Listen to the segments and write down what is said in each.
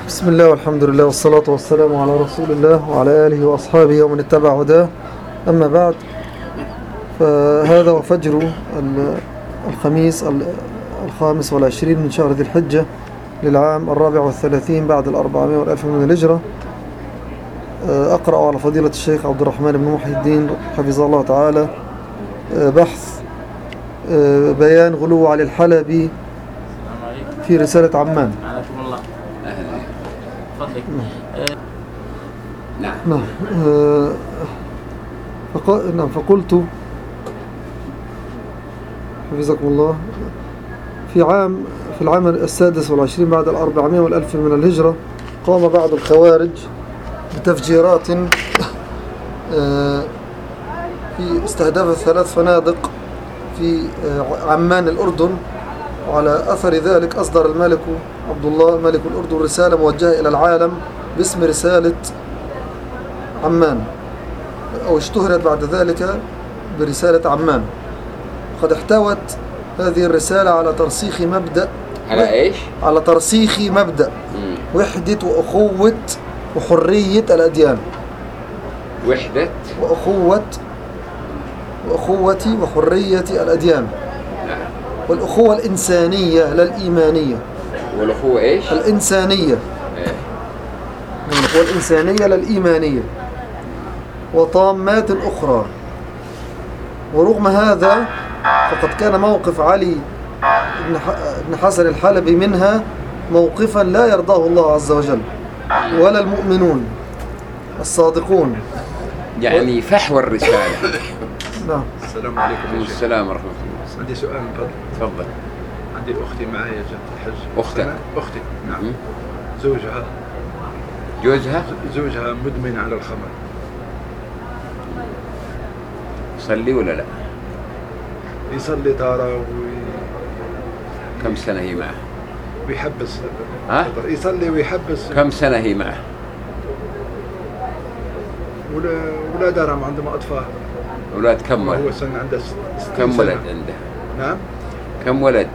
بسم الله والحمد لله والصلاة والسلام على رسول الله وعلى آله وأصحابه ومن اتبع هداه. أما بعد، فهذا وفجر الخميس 25 من شهر ذي الحجة للعام 34 بعد 400 والألف من الهجرة. أقرأ على فضيلة الشيخ عبد الرحمن بن محي الدين حفظه الله تعالى بحث بيان غلو علي الحلبي في رسالة عمان. نعم. فقلت حفظكم الله في العام 26 بعد 400 والألف من الهجرة قام بعض الخوارج بتفجيرات استهدفت 3 فنادق في عمان الأردن. وعلى أثر ذلك أصدر الملك عبد الله ملك الأردن رسالة موجهة إلى العالم باسم رسالة عمان، أو اشتهرت بعد ذلك برسالة عمان. قد احتوت هذه الرسالة على ترسيخ مبدأ على ترسيخ مبدأ وحدة وأخوة وحرية الأديان. وحدة وأخوة وحرية الأديان، والأخوة الإنسانية لا الإيمانية. والأخوة إيش؟ الإنسانية. الأخوة الإنسانية لا الإيمانية، وطامات أخرى. ورغم هذا فقد كان موقف علي بن حسن الحلبي منها موقفا لا يرضاه الله عز وجل ولا المؤمنون الصادقون. يعني فحوى الرسالة. نعم. السلام عليكم. السلام ورحمة الله. عندي سؤال من فضلك. تفضل. عندي أختي معايا جت الحج. أختك؟ أختي نعم. زوجها مدمن على الخمر. يصلي ولا لا؟ يصلي تارة كم سنة هي معه؟ ويحبس. يصلي ويحبس. كم سنة هي معه؟ ولادها عندهم أطفال. أولاد كم ولد؟ هو سنة عنده 60 كم سنة. ولد عنده؟ نعم. كم ولد؟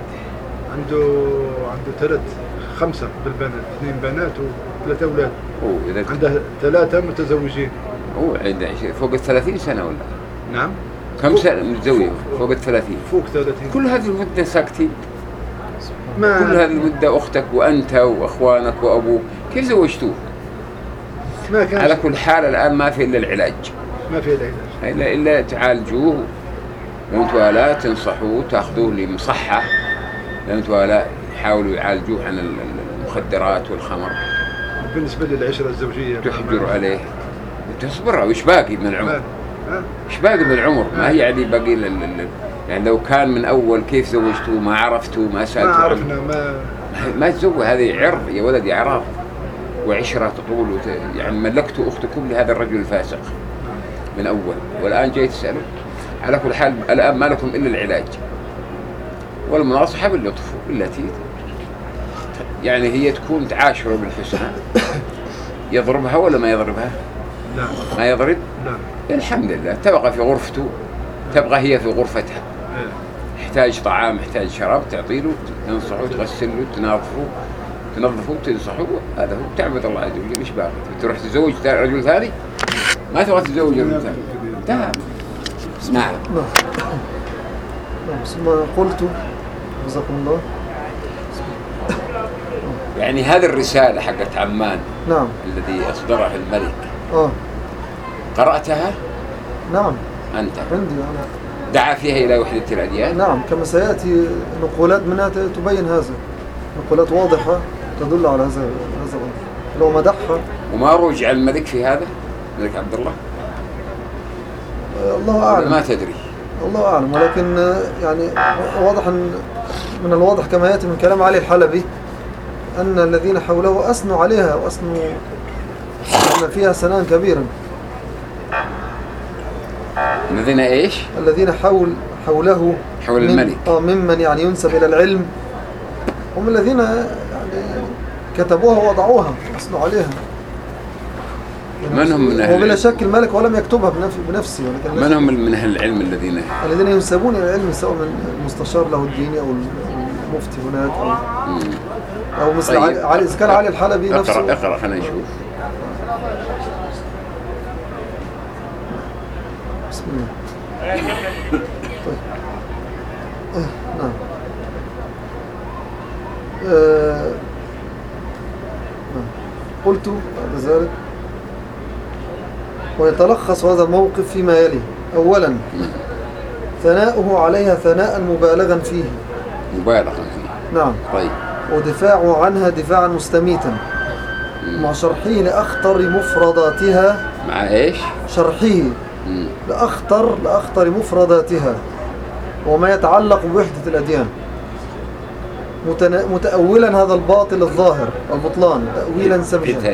عنده 5 بالبنات، 2 بنات و3 أولاد. إذا عنده 3 متزوجين. عنده فوق 30 سنة ولا؟ نعم. كم سنة متزوج؟ فوق 30. فوق 30. كل هذه المدة ساكتين. كل هذه المدة أختك وأنت وأخوانك وأبوك كيف زوجتوه؟ ما كان. على كل حال الآن ما في إلا العلاج. ما في العلاج. إلا تعالجوه، لو انتوا لا تنصحوه تأخذوه لمصحة، لو انتوا لا يحاولوا يعالجوه عن المخدرات والخمر. بالنسبة للعشرة الزوجية تحجر عليه وتصبر. وش باقي من العمر؟ وش باقي من العمر؟ ما هي يعني باقي يعني لو كان من أول كيف زوجتوه؟ ما عرفتوا؟ ما سألتوا؟ ما عرفنا. ما تزوج. هذه عرض يا ولدي، عراض وعشرة تطول يعني ملكتوا أختكم لهذا الرجل الفاسق من أول، والآن جاي تسأله. على كل حال الآن ما لكم إلا العلاج والمناصحة باللطف التي يعني هي تكون تعاشره بالحسنى. يضربها ولا ما يضربها؟ لا. ما يضرب؟ لا. الحمد لله. تبقى في غرفته، تبقى هي في غرفتها. يحتاج طعام، يحتاج شراب، تعطيله، تنصحه، تغسله، تنظفه، تنصحه. هذا هو. تعبد الله عز وجل. مش باقي تروح تزوج رجل ثاني؟ ما تبغى تتزوج رجل ثاني. انتهى. نعم. ثم قلت جزاكم الله، يعني هذه الرسالة حقت عمان. نعم. الذي أصدرها الملك. قرأتها؟ نعم. أنت؟ عندي أنا. دعا فيها إلى وحدة الأديان؟ نعم، كما سيأتي نقولات منها تبين هذا، نقولات واضحة تدل على هذا لو مدحها. وما رجع الملك في هذا؟ الملك عبد الله؟ الله أعلم. ما تدري. الله أعلم، ولكن يعني واضح من الواضح كما يأتي من كلام علي الحلبي أن الذين حوله أثنوا عليها وأثنوا أن فيها ثناء كبيرا. الذين إيش؟ الذين حوله حول الملك. ممن يعني ينسب إلى العلم، هم الذين يعني كتبوها ووضعوها أثنوا عليها. من هم من أهل وبلا شك الملك ولم يكتبها بنفسه، ولكن من هم من أهل العلم الذين ينسبون إلى العلم، سواء من المستشار له الديني أو مفتي هناك مم. أو مثل طيب. علي إذا كان علي الحلبي نفسه. اقرأ خلينا نشوف. بسم الله. طيب. نعم. نعم. قلت بعد ذلك ويتلخص هذا الموقف فيما يلي. أولا ثناؤه عليها ثناء مبالغا فيه. مبالغا فيه. نعم. طيب. ودفاعه عنها دفاعا مستميتا مع شرحه لأخطر مفرداتها. مع ايش؟ شرحه لأخطر مفرداتها وما يتعلق بوحدة الأديان، متأولا هذا الباطل الظاهر البطلان تأويلا سمجا.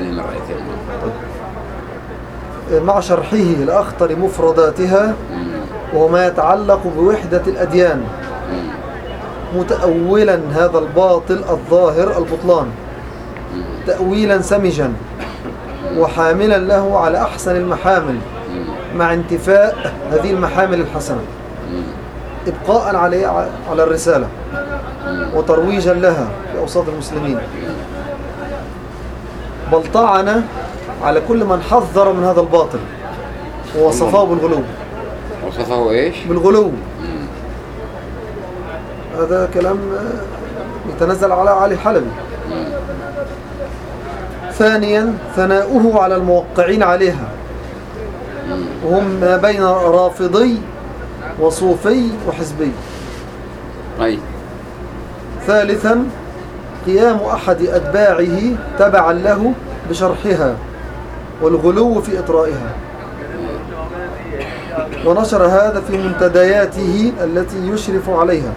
مع شرحه لأخطر مفرداتها وما يتعلق بوحدة الأديان، متأولا هذا الباطل الظاهر البطلان تأويلا سمجا وحاملا له على أحسن المحامل مع انتفاء هذه المحامل الحسنة، إبقاء على الرسالة وترويجا لها في أوساط المسلمين، بل طعن على كل من حذر من هذا الباطل ووصفه بالغلو. وصفه ايش؟ بالغلو. هذا كلام يتنزل على علي الحلبي. ثانيا ثناؤه على الموقعين عليها وهم ما بين رافضي وصوفي وحزبي. ثالثا قيام أحد أتباعه تبعا له بشرحها والغلو في إطرائها، ونشر هذا في منتدياته التي يشرف عليها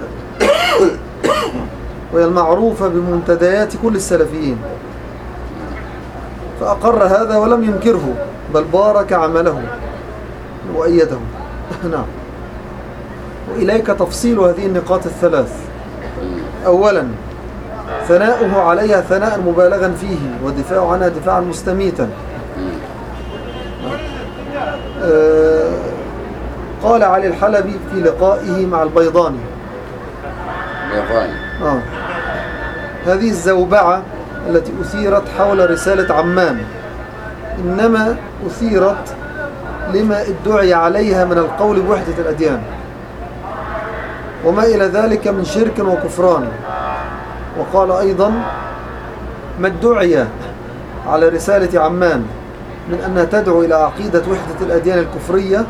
وهي المعروفة بمنتديات كل السلفيين، فأقر هذا ولم ينكره بل بارك عمله وأيده. نعم. وإليك تفصيل هذه النقاط الثلاث. أولا ثناؤه عليها ثناء مبالغا فيه ودفاع عنها دفاعا مستميتا. قال علي الحلبي في لقائه مع البيضاني هذه الزوبعة التي أثيرت حول رسالة عمان إنما أثيرت لما ادعي عليها من القول بوحدة الأديان وما إلى ذلك من شرك وكفران. وقال أيضا ما ادعي على رسالة عمان من أنها تدعو إلى عقيدة وحدة الأديان الكفرية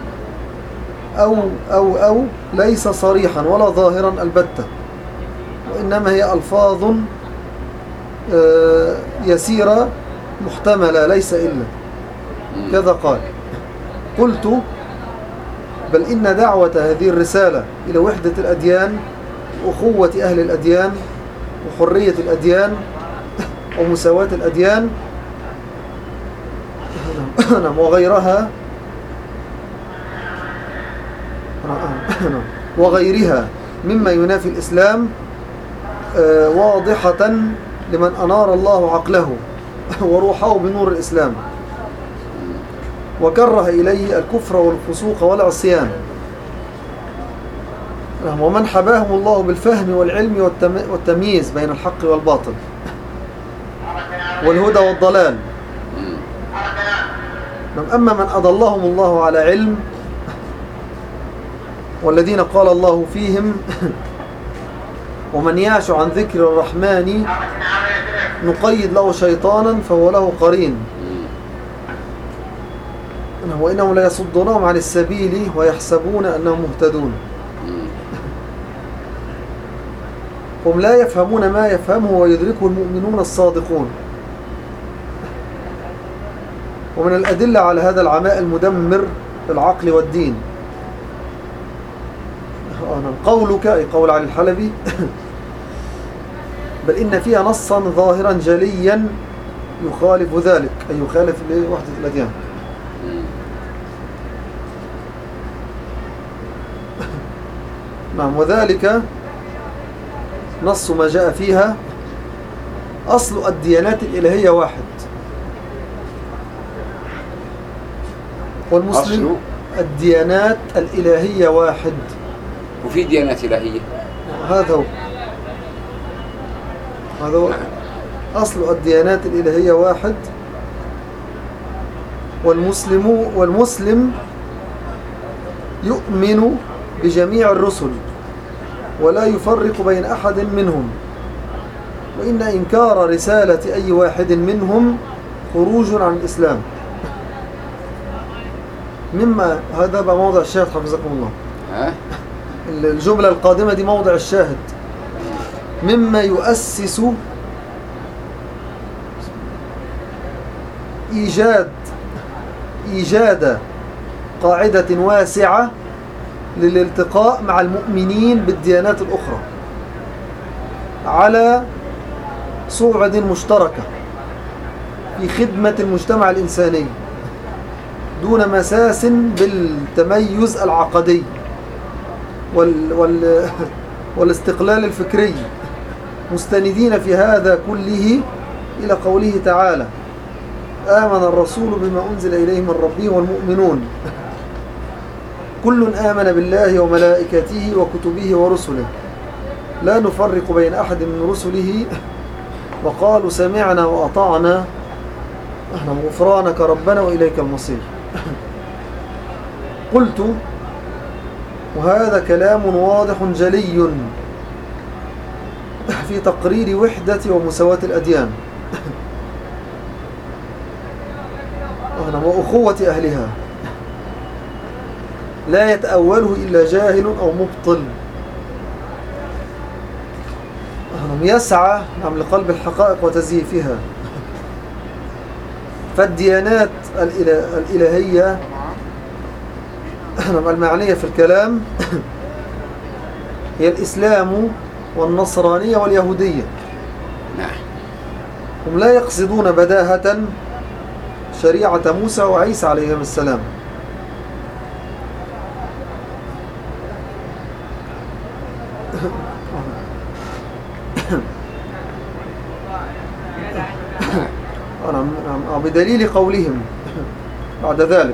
أو ليس صريحا ولا ظاهرا البتة، وإنما هي ألفاظ يسيرة محتملة ليس إلا كذا قال. قلت بل إن دعوة هذه الرسالة إلى وحدة الأديان وأخوة أهل الأديان وحرية الأديان ومساواة الأديان وغيرها مما ينافي الإسلام واضحة لمن أنار الله عقله وروحه بنور الإسلام وكره إليه الكفر والفسوق والعصيان، ومن حباهم الله بالفهم والعلم والتمييز بين الحق والباطل والهدى والضلال. أما من أضلهم الله على علم والذين قال الله فيهم ومن يعش عن ذكر الرحمن نقيد له شيطانا فهو له قرين وإنهم لا يصدونهم عن السبيل ويحسبون أنهم مهتدون. هم لا يفهمون ما يفهمه ويدركه المؤمنون الصادقون. ومن الأدلة على هذا العماء المدمر في العقل والدين قولك أي قول علي الحلبي بل إن فيها نصا ظاهرا جليا يخالف ذلك أي يخالف لوحدة الأديان. نعم. وذلك نص ما جاء فيها أصل الديانات الإلهية واحد والمسلم الديانات الإلهية واحد وفي ديانات إلهية. هذا هو هذا هو أصل الديانات الإلهية واحد. والمسلم يؤمن بجميع الرسل ولا يفرق بين أحد منهم، وإن إنكار رسالة أي واحد منهم خروج عن الإسلام. مما هذا بقى موضع الشاهد حفظكم الله. الجملة القادمة دي موضع الشاهد. مما يؤسس إيجاد قاعدة واسعة للالتقاء مع المؤمنين بالديانات الأخرى على صعد مشتركة في خدمة المجتمع الإنساني دون مساس بالتميز العقدي والاستقلال الفكري، مستندين في هذا كله إلى قوله تعالى: آمن الرسول بما أنزل إليه من ربه والمؤمنون كل آمن بالله وملائكته وكتبه ورسله لا نفرق بين أحد من رسله وقالوا سمعنا وأطعنا غفرانك ربنا وإليك المصير. قلت: وهذا كلام واضح جلي في تقرير وحدة ومساواة الأديان وأخوة أهلها، لا يتأوله إلا جاهل أو مبطل يسعى لقلب الحقائق وتزييفها. فالديانات الإلهية المعنية في الكلام هي الإسلام والنصرانية واليهودية. هم لا يقصدون بداهة شريعة موسى وعيسى عليهم السلام، بدليل قولهم بعد ذلك: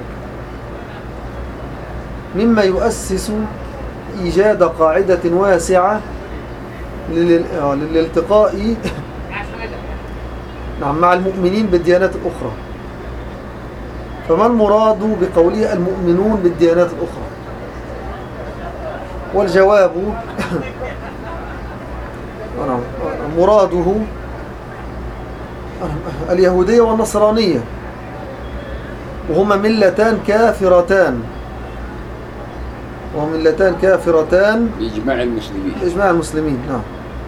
مما يؤسس إيجاد قاعدة واسعة للالتقاء مع المؤمنين بالديانات الأخرى. فما المراد بقوله المؤمنون بالديانات الأخرى؟ والجواب مراده اليهودية والنصرانية، وهما ملتان كافرتان بإجماع المسلمين. نعم.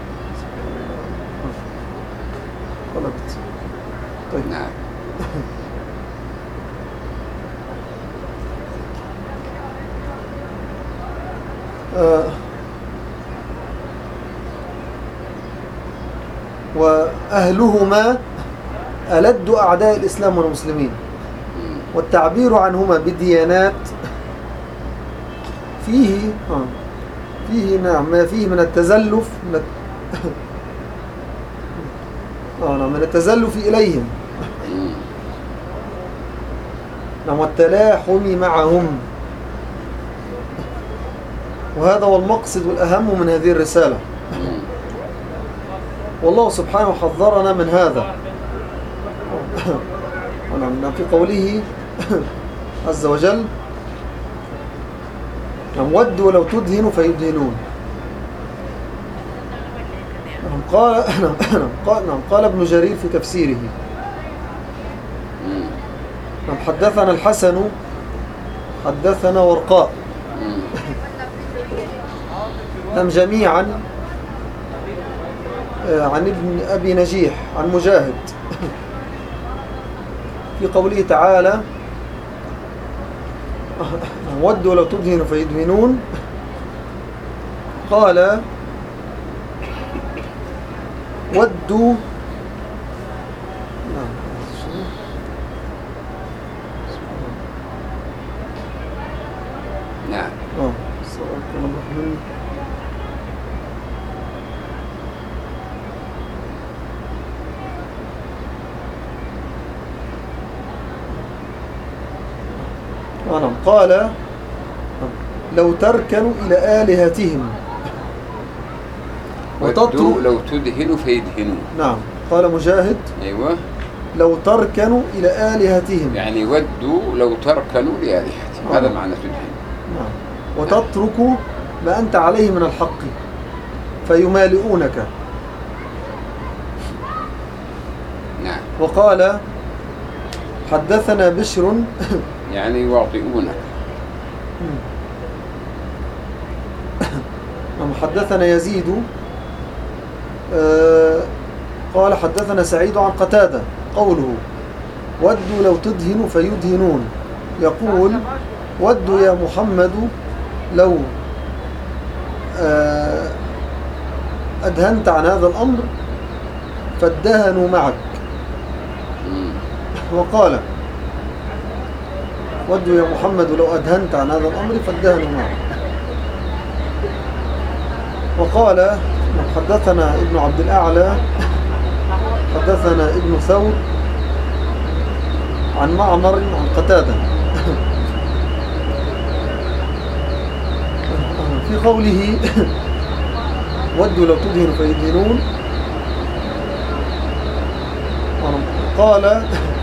طيب. نعم. وأهلهما ألد أعداء الإسلام والمسلمين، والتعبير عنهما بالديانات فيه نعم ما فيه من التزلف من التزلف إليهم والتلاحم معهم، وهذا هو المقصد والأهم من هذه الرسالة. والله سبحانه حذرنا من هذا في قوله عز وجل: ودوا لو تدهن فيدهنون. قال ابن جرير في تفسيره: حدثنا الحسن حدثنا ورقاء جميعا عن ابن أبي نجيح عن مجاهد في قوله تعالى: ودوا لو تدهن فيدهنون. قال: ودوا نعم. قال: لو تركنوا إلى آلهتهم ودوا لو تدهن فيدهنون. نعم. قال مجاهد أيوة لو تركنوا إلى آلهتهم، يعني ودوا لو تركنوا لآلهتهم، هذا معنى تدهن. نعم. وتتركوا ما أنت عليه من الحق فيمالئونك. نعم. وقال حدثنا بشر يعني يواطئونك. حدثنا يزيد قال حدثنا سعيد عن قتادة قوله ودوا لو تدهن فيدهنون، يقول ودوا يا محمد لو أدهنت عن هذا الأمر فادهنوا معك. وقال ودوا يا محمد لو أدهنت عن هذا الأمر فادهنوا معك. وقال حدثنا ابن عبد الأعلى حدثنا ابن ثور عن معمر عن قتادة في قوله ودوا لو تدهنوا فيدهنون، قال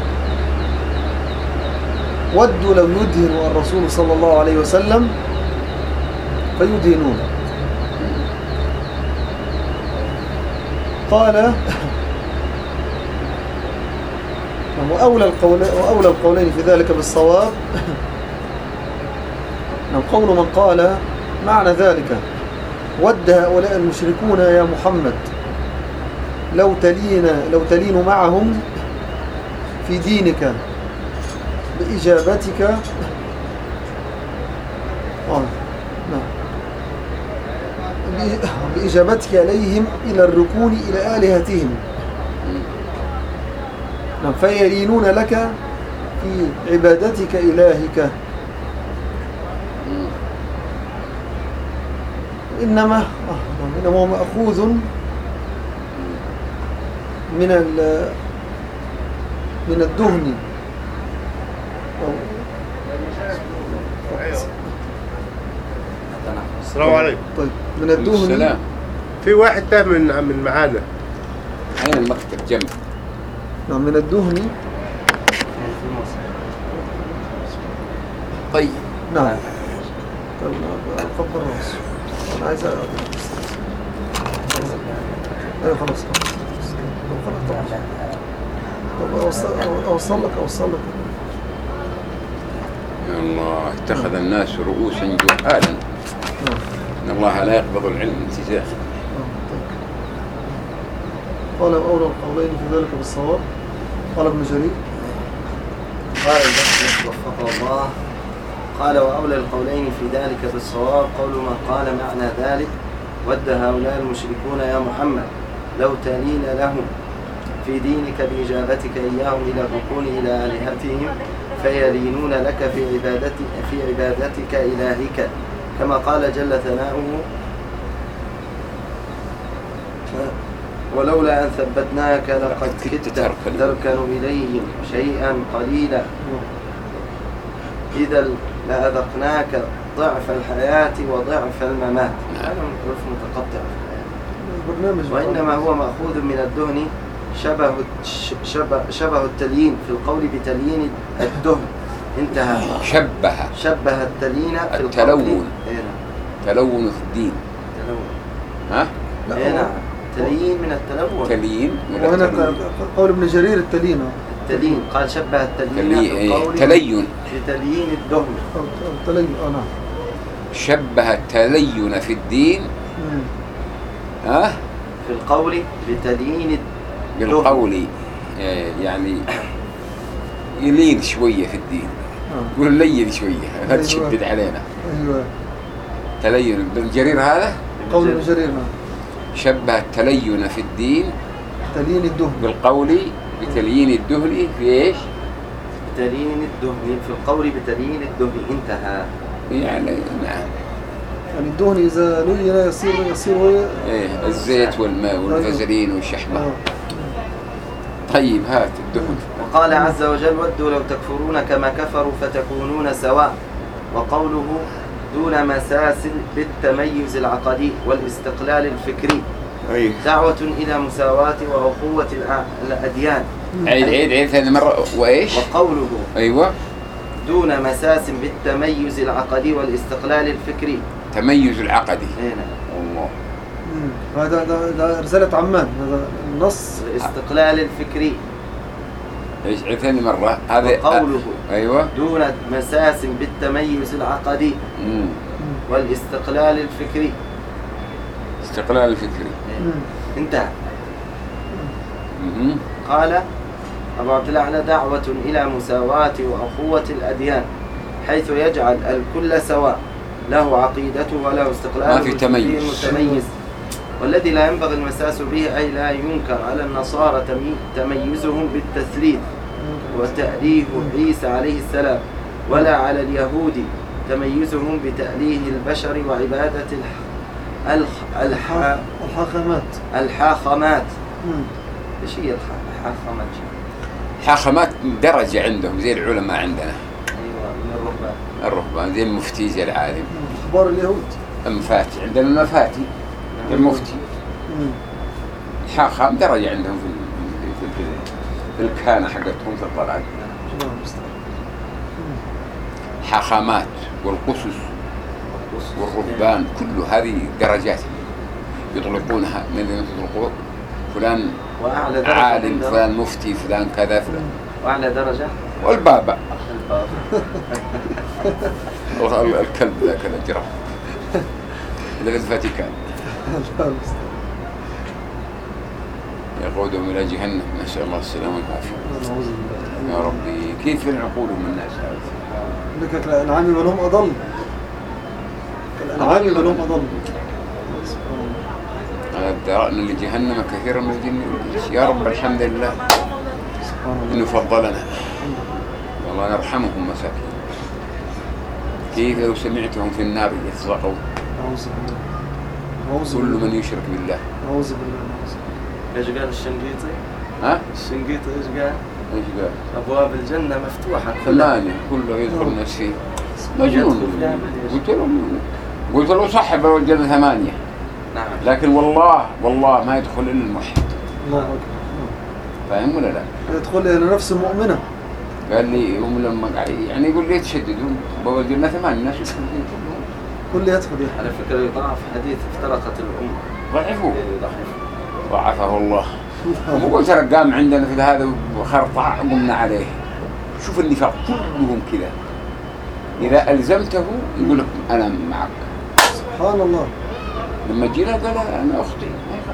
ودوا لو يدهنوا الرسول صلى الله عليه وسلم فيدهنون. قال وأولى القولين في ذلك بالصواب قول من قال معنى ذلك ود هؤلاء المشركون يا محمد لو تلين معهم في دينك بإجابتك بإجابتك إليهم إلى الركون إلى آلهتهم فيلينون لك في عبادتك إلهك. إنما هو مأخوذ من الدهن. السلام عليكم. طيب من الدهن. السلام. في واحد تاه من معانا. أين المكتب جنب؟ نعم من الدهن. طيب. نعم. طيب كبر راسه. أنا عايز أيوة خلاص. طب أوصل لك. يا الله اتخذ الناس رؤوسا جهالا. إن الله لا يقبض العلم انتزاعا. قال أولى القولين في ذلك بالصواب. قال ابن جرير قال البخاري وفقه الله قال وأولى القولين في ذلك بالصواب قول من قال معنى ذلك ود هؤلاء المشركون يا محمد لو تلين لهم في دينك بإجابتك إياهم إلى الركون إلى آلهتهم فيلينون لك في عبادتك إلهك كما قال جل ثناؤه ولولا أن ثبتناك لقد كدت تركن إليهم شيئا قليلا إذا لأذقناك ضعف الحياة وضعف الممات. هذا حروف متقطعة وإنما هو مأخوذ من الدهن شبه التليين في القول بتليين الدهن. انتهى. شبه التليين في التلون. تلون في الدين. ها؟ نعم. تليين من التلون. تليين. وهنا قول ابن جرير التلين. قال شبه التليين في القول تلين بتليين الدهن. تلين. نعم. شبه التلين في الدين. ها؟ في القول بتليين بالقول يعني يلين شوية في الدين. يقول لين شوية لا تشدد علينا. أيوة. تلين بالجرير هذا قول الجرير. شبه التلين في الدين تلين الدهن بالقول بتليين الدهن في ايش؟ تلين الدهن في القول بتليين الدهن. انتهى. يعني نعم. يعني الدهن إذا لين يصير الزيت والماء والفازلين والشحمة. طيب هات الدهن. وقال عز وجل ودوا لو تكفرون كما كفروا فتكونون سواء. وقوله دون مساس بالتميز العقدي والاستقلال الفكري أيوه. دعوة إلى مساواة وأخوة الأديان. عيد ثاني مرة. وإيش؟ وقوله أيوة دون مساس بالتميز العقدي والاستقلال الفكري. تميز العقدي. هنا الله. هذا رسالة عمان، هذا النص. الاستقلال الفكري. ايش عيد ثاني مرة هذا؟ وقوله أيوة دون مساس بالتميز العقدي والاستقلال الفكري. استقلال الفكري. انتهى. قال أبو عبد الأعلى دعوة إلى مساواة وأخوة الأديان حيث يجعل الكل سواء، له عقيدته وله استقلال متميز، والذي لا ينبغي المساس به أي لا ينكر على النصارى تميزهم بالتثليث وتأليه عيسى عليه السلام، ولا على اليهود تميزهم بتأليه البشر وعبادة الحاخامات. ايش هي الحاخامات؟ الحاخامات درجة عندهم زي العلماء عندنا. ايوه من الرهبان زي المفتي زي العالم. اخبار اليهود المفاتي عندنا المفاتي المفتي. الحاخام درجة عندهم في الكهنة حقتهم في الطلعة. الحاخامات والقسس والرهبان كل هذه درجات يطلقونها. من يطلقون فلان عالم، فلان مفتي، فلان كذا، فلان. وأعلى درجة والبابا الكلب ذاك الجرح اللي في الفاتيكان يقودهم إلى جهنم، نسأل الله السلامة والعافية يا ربي. كيف عقولهم الناس هذا؟ لك الأنعام بلهم أضل، الأنعام بلهم أضل. درأنا لجهنم كثيرا من الجن والإنس. يا رب الحمد لله إنه فضلنا، والله يرحمهم مساكين. كيف لو سمعتهم في النار يتصغون كل من يشرك بالله. أعوذ بالله. ايش قال الشنقيطي؟ ها؟ الشنقيطي ايش قال؟ ايش قال؟ أبواب الجنة مفتوحة 8 كله يدخل الناس فيه. مجنون. قلت له صح أبواب الجنة 8. نعم. لكن والله ما يدخل إلا الموحد. الله أكبر. فاهم ولا لا؟ يدخل إلى نفس مؤمنة. قال لي هم لما يعني يقول لي يتشددون أبواب الجنة 8 الناس كل يدخل. على فكرة يضاعف حديث افترقت الأمة. ضعفوه. ضعفه الله. وقلت ترى قام عندنا في هذا وخرطع قمنا عليه. شوف النفاق كلهم كذا، إذا ألزمته يقول لك أنا معك. سبحان الله. لما جينا قال أنا أختي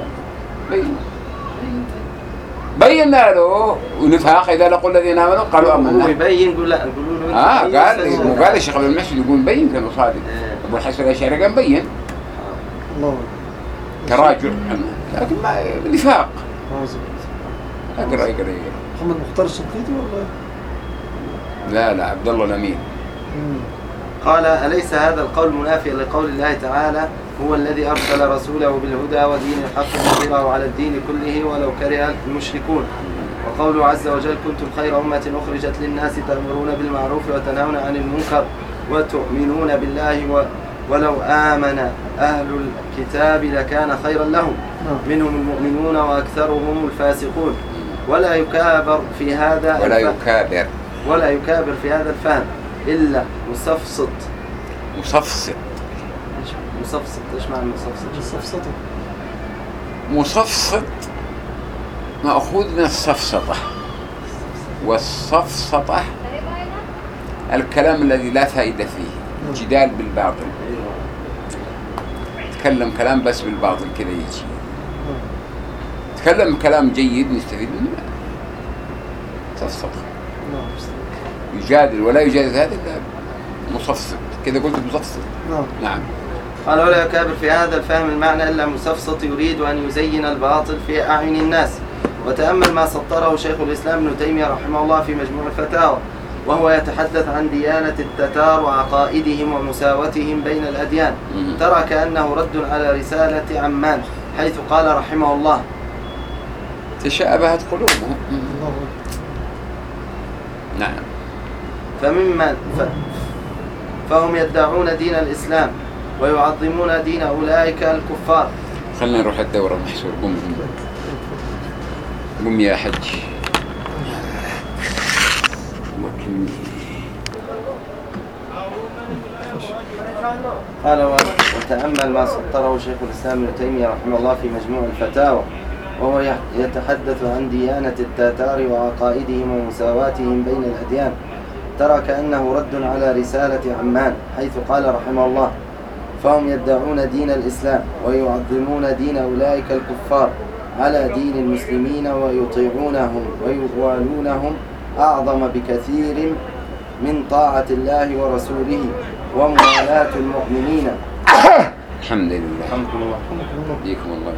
بينا له ونفاق. إذا لقوا الذين آمنوا قالوا آمنا. هو يبين يقول لا يقولوا له مو قال الشيخ ابن المسجد يقول بين كانوا صادق. أبو الحسن الأشعري قال بين. الله تراجع لكن ما نفاق. اقرا محمد مختار الشنقيطي ولا لا عبد الله الأمين. قال أليس هذا القول منافيا لقول الله تعالى هو الذي أرسل رسوله بالهدى ودين الحق ليظهره على الدين كله ولو كره المشركون، وقوله عز وجل كنتم خير أمة أخرجت للناس تأمرون بالمعروف وتنهون عن المنكر وتؤمنون بالله ولو آمن أهل الكتاب لكان خيرا لهم منهم المؤمنون وأكثرهم الفاسقون. ولا يكابر في هذا الفهم إلا مستفسط. ايش معنى مصفصط مأخوذ من الصفصطة، والصفصطة الكلام الذي لا فائدة فيه، جدال بالباطل. تكلم كلام بس بالباطل كذا يجي. تكلم كلام جيد نستفيد منه. صفصطة يجادل ولا يجادل هذا إلا مصفصط. كذا قلت مصفصط. نعم. قال ولا يكابر في هذا الفهم المعنى إلا مستفسط يريد أن يزين الباطل في أعين الناس. وتأمل ما سطره شيخ الإسلام ابن تيمية رحمه الله في مجموع الفتاوى، وهو يتحدث عن ديانة التتار وعقائدهم ومساوتهم بين الأديان. ترى كأنه رد على رسالة عمان حيث قال رحمه الله تشابهت قلوبهم. نعم. فهم يدعون دين الإسلام ويعظمون دين أولئك الكفار. خلنا نروح الدورة محسور. قم يا حج. قال وتأمل ما سطره شيخ الإسلام ابن تيمية رحمه الله في مجموع الفتاوى، وهو يتحدث عن ديانة التتار وعقائدهم ومساواتهم بين الأديان. ترى كأنه رد على رسالة عمان، حيث قال رحمه الله: فهم يدعون دين الإسلام ويعظمون دين أولئك الكفار على دين المسلمين ويطيعونهم ويوالونهم أعظم بكثير من طاعة الله ورسوله وموالاة المؤمنين. الحمد لله. الحمد لله. يديكم الله.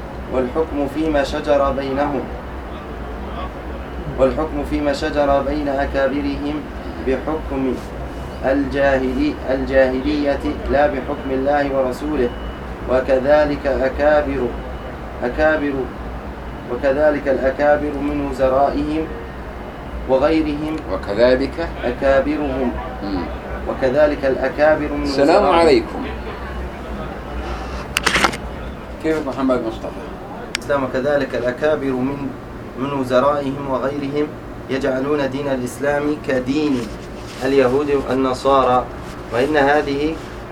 والحكم فيما شجر بين أكابرهم بحكم الجاهلية لا بحكم الله ورسوله، وكذلك الأكابر من وزرائهم وغيرهم، وكذلك الأكابر من السلام عليكم. كيف محمد مصطفى؟ وكذلك الأكابر من وزرائهم وغيرهم يجعلون دين الإسلام كدين اليهود والنصارى، وإن هذه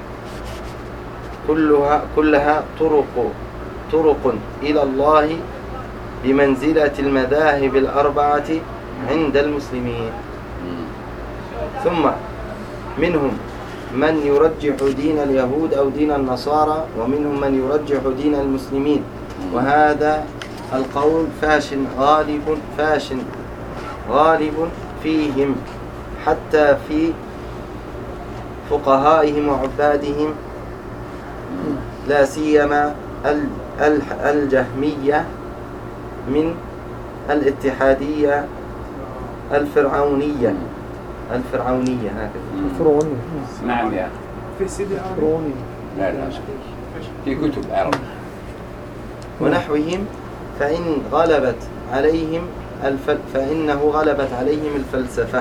كلها طرق إلى الله بمنزلة المذاهب الأربعة عند المسلمين. ثم منهم من يرجح دين اليهود أو دين النصارى، ومنهم من يرجح دين المسلمين، وهذا القول غالب فيهم، حتى في فقهائهم وعبادهم، لا سيما الجهمية من الاتحادية الفرعونية هكذا. الفرعونية. نعم يا في سيدي الفرعونية. لا في كتب عرب. ونحوهم فإنه غلبت عليهم الفلسفة،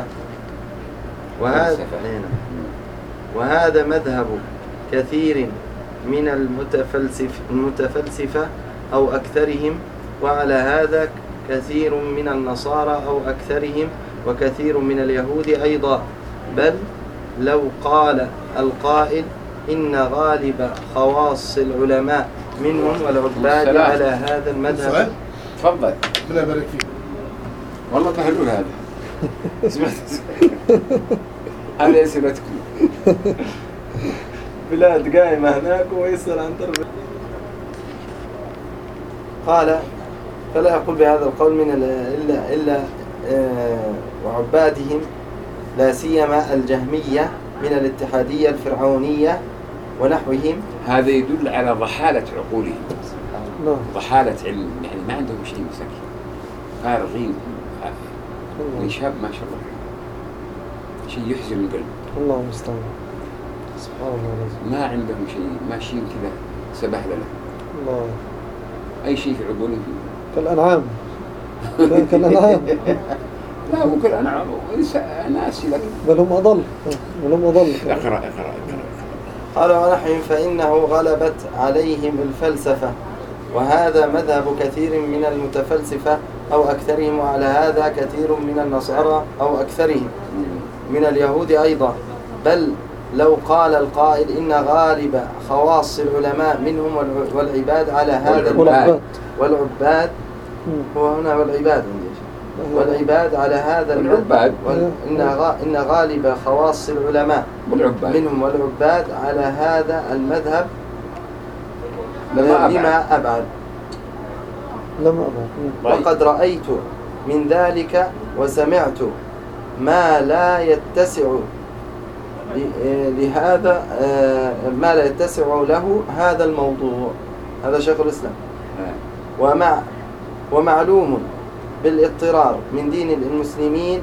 وهذا مذهب كثير من المتفلسفة أو أكثرهم، وعلى هذا كثير من النصارى أو أكثرهم، وكثير من اليهود أيضا. بل لو قال القائل إن غالب خواص العلماء منهم والعباد على هذا المذهب. تفضل. ربنا يبارك فيك. والله تحلول هذا. سمعت. هذه أسئلتكم. بلاد قائمة هناك ويسأل عن درب. قال فلا يقول بهذا القول إلا وعبادهم، لا سيما الجهمية من الاتحادية الفرعونية ونحوهم. هذا يدل على ضحالة عقولهم، ضحالة علم، يعني ما عندهم شيء مسكين، فارغين يعني شاب ما شاء الله، شيء يحزن القلب. الله المستعان. سبحان الله. ما عندهم شيء، ماشيين كذا سبهللة. الله. أي شيء في عقولهم كالأنعام. كالأنعام. لا مو كالأنعام، ناسي لك. بل هم أضل. اقرأ. قال ونحوهم فإنه غلبت عليهم الفلسفة، وهذا مذهب كثير من المتفلسفة أو أكثرهم، وعلى هذا كثير من النصارى أو أكثرهم من اليهود أيضا. بل لو قال القائل إن غالب خواص العلماء منهم والعباد على هذا والعباد هو هنا والعباد على هذا المذهب، إن غالب خواص العلماء منهم والعباد على هذا المذهب لما أبعد. وقد رأيت من ذلك وسمعت ما لا يتسع له هذا الموضوع. هذا شيخ الإسلام. ومعلوم بالاضطرار من دين المسلمين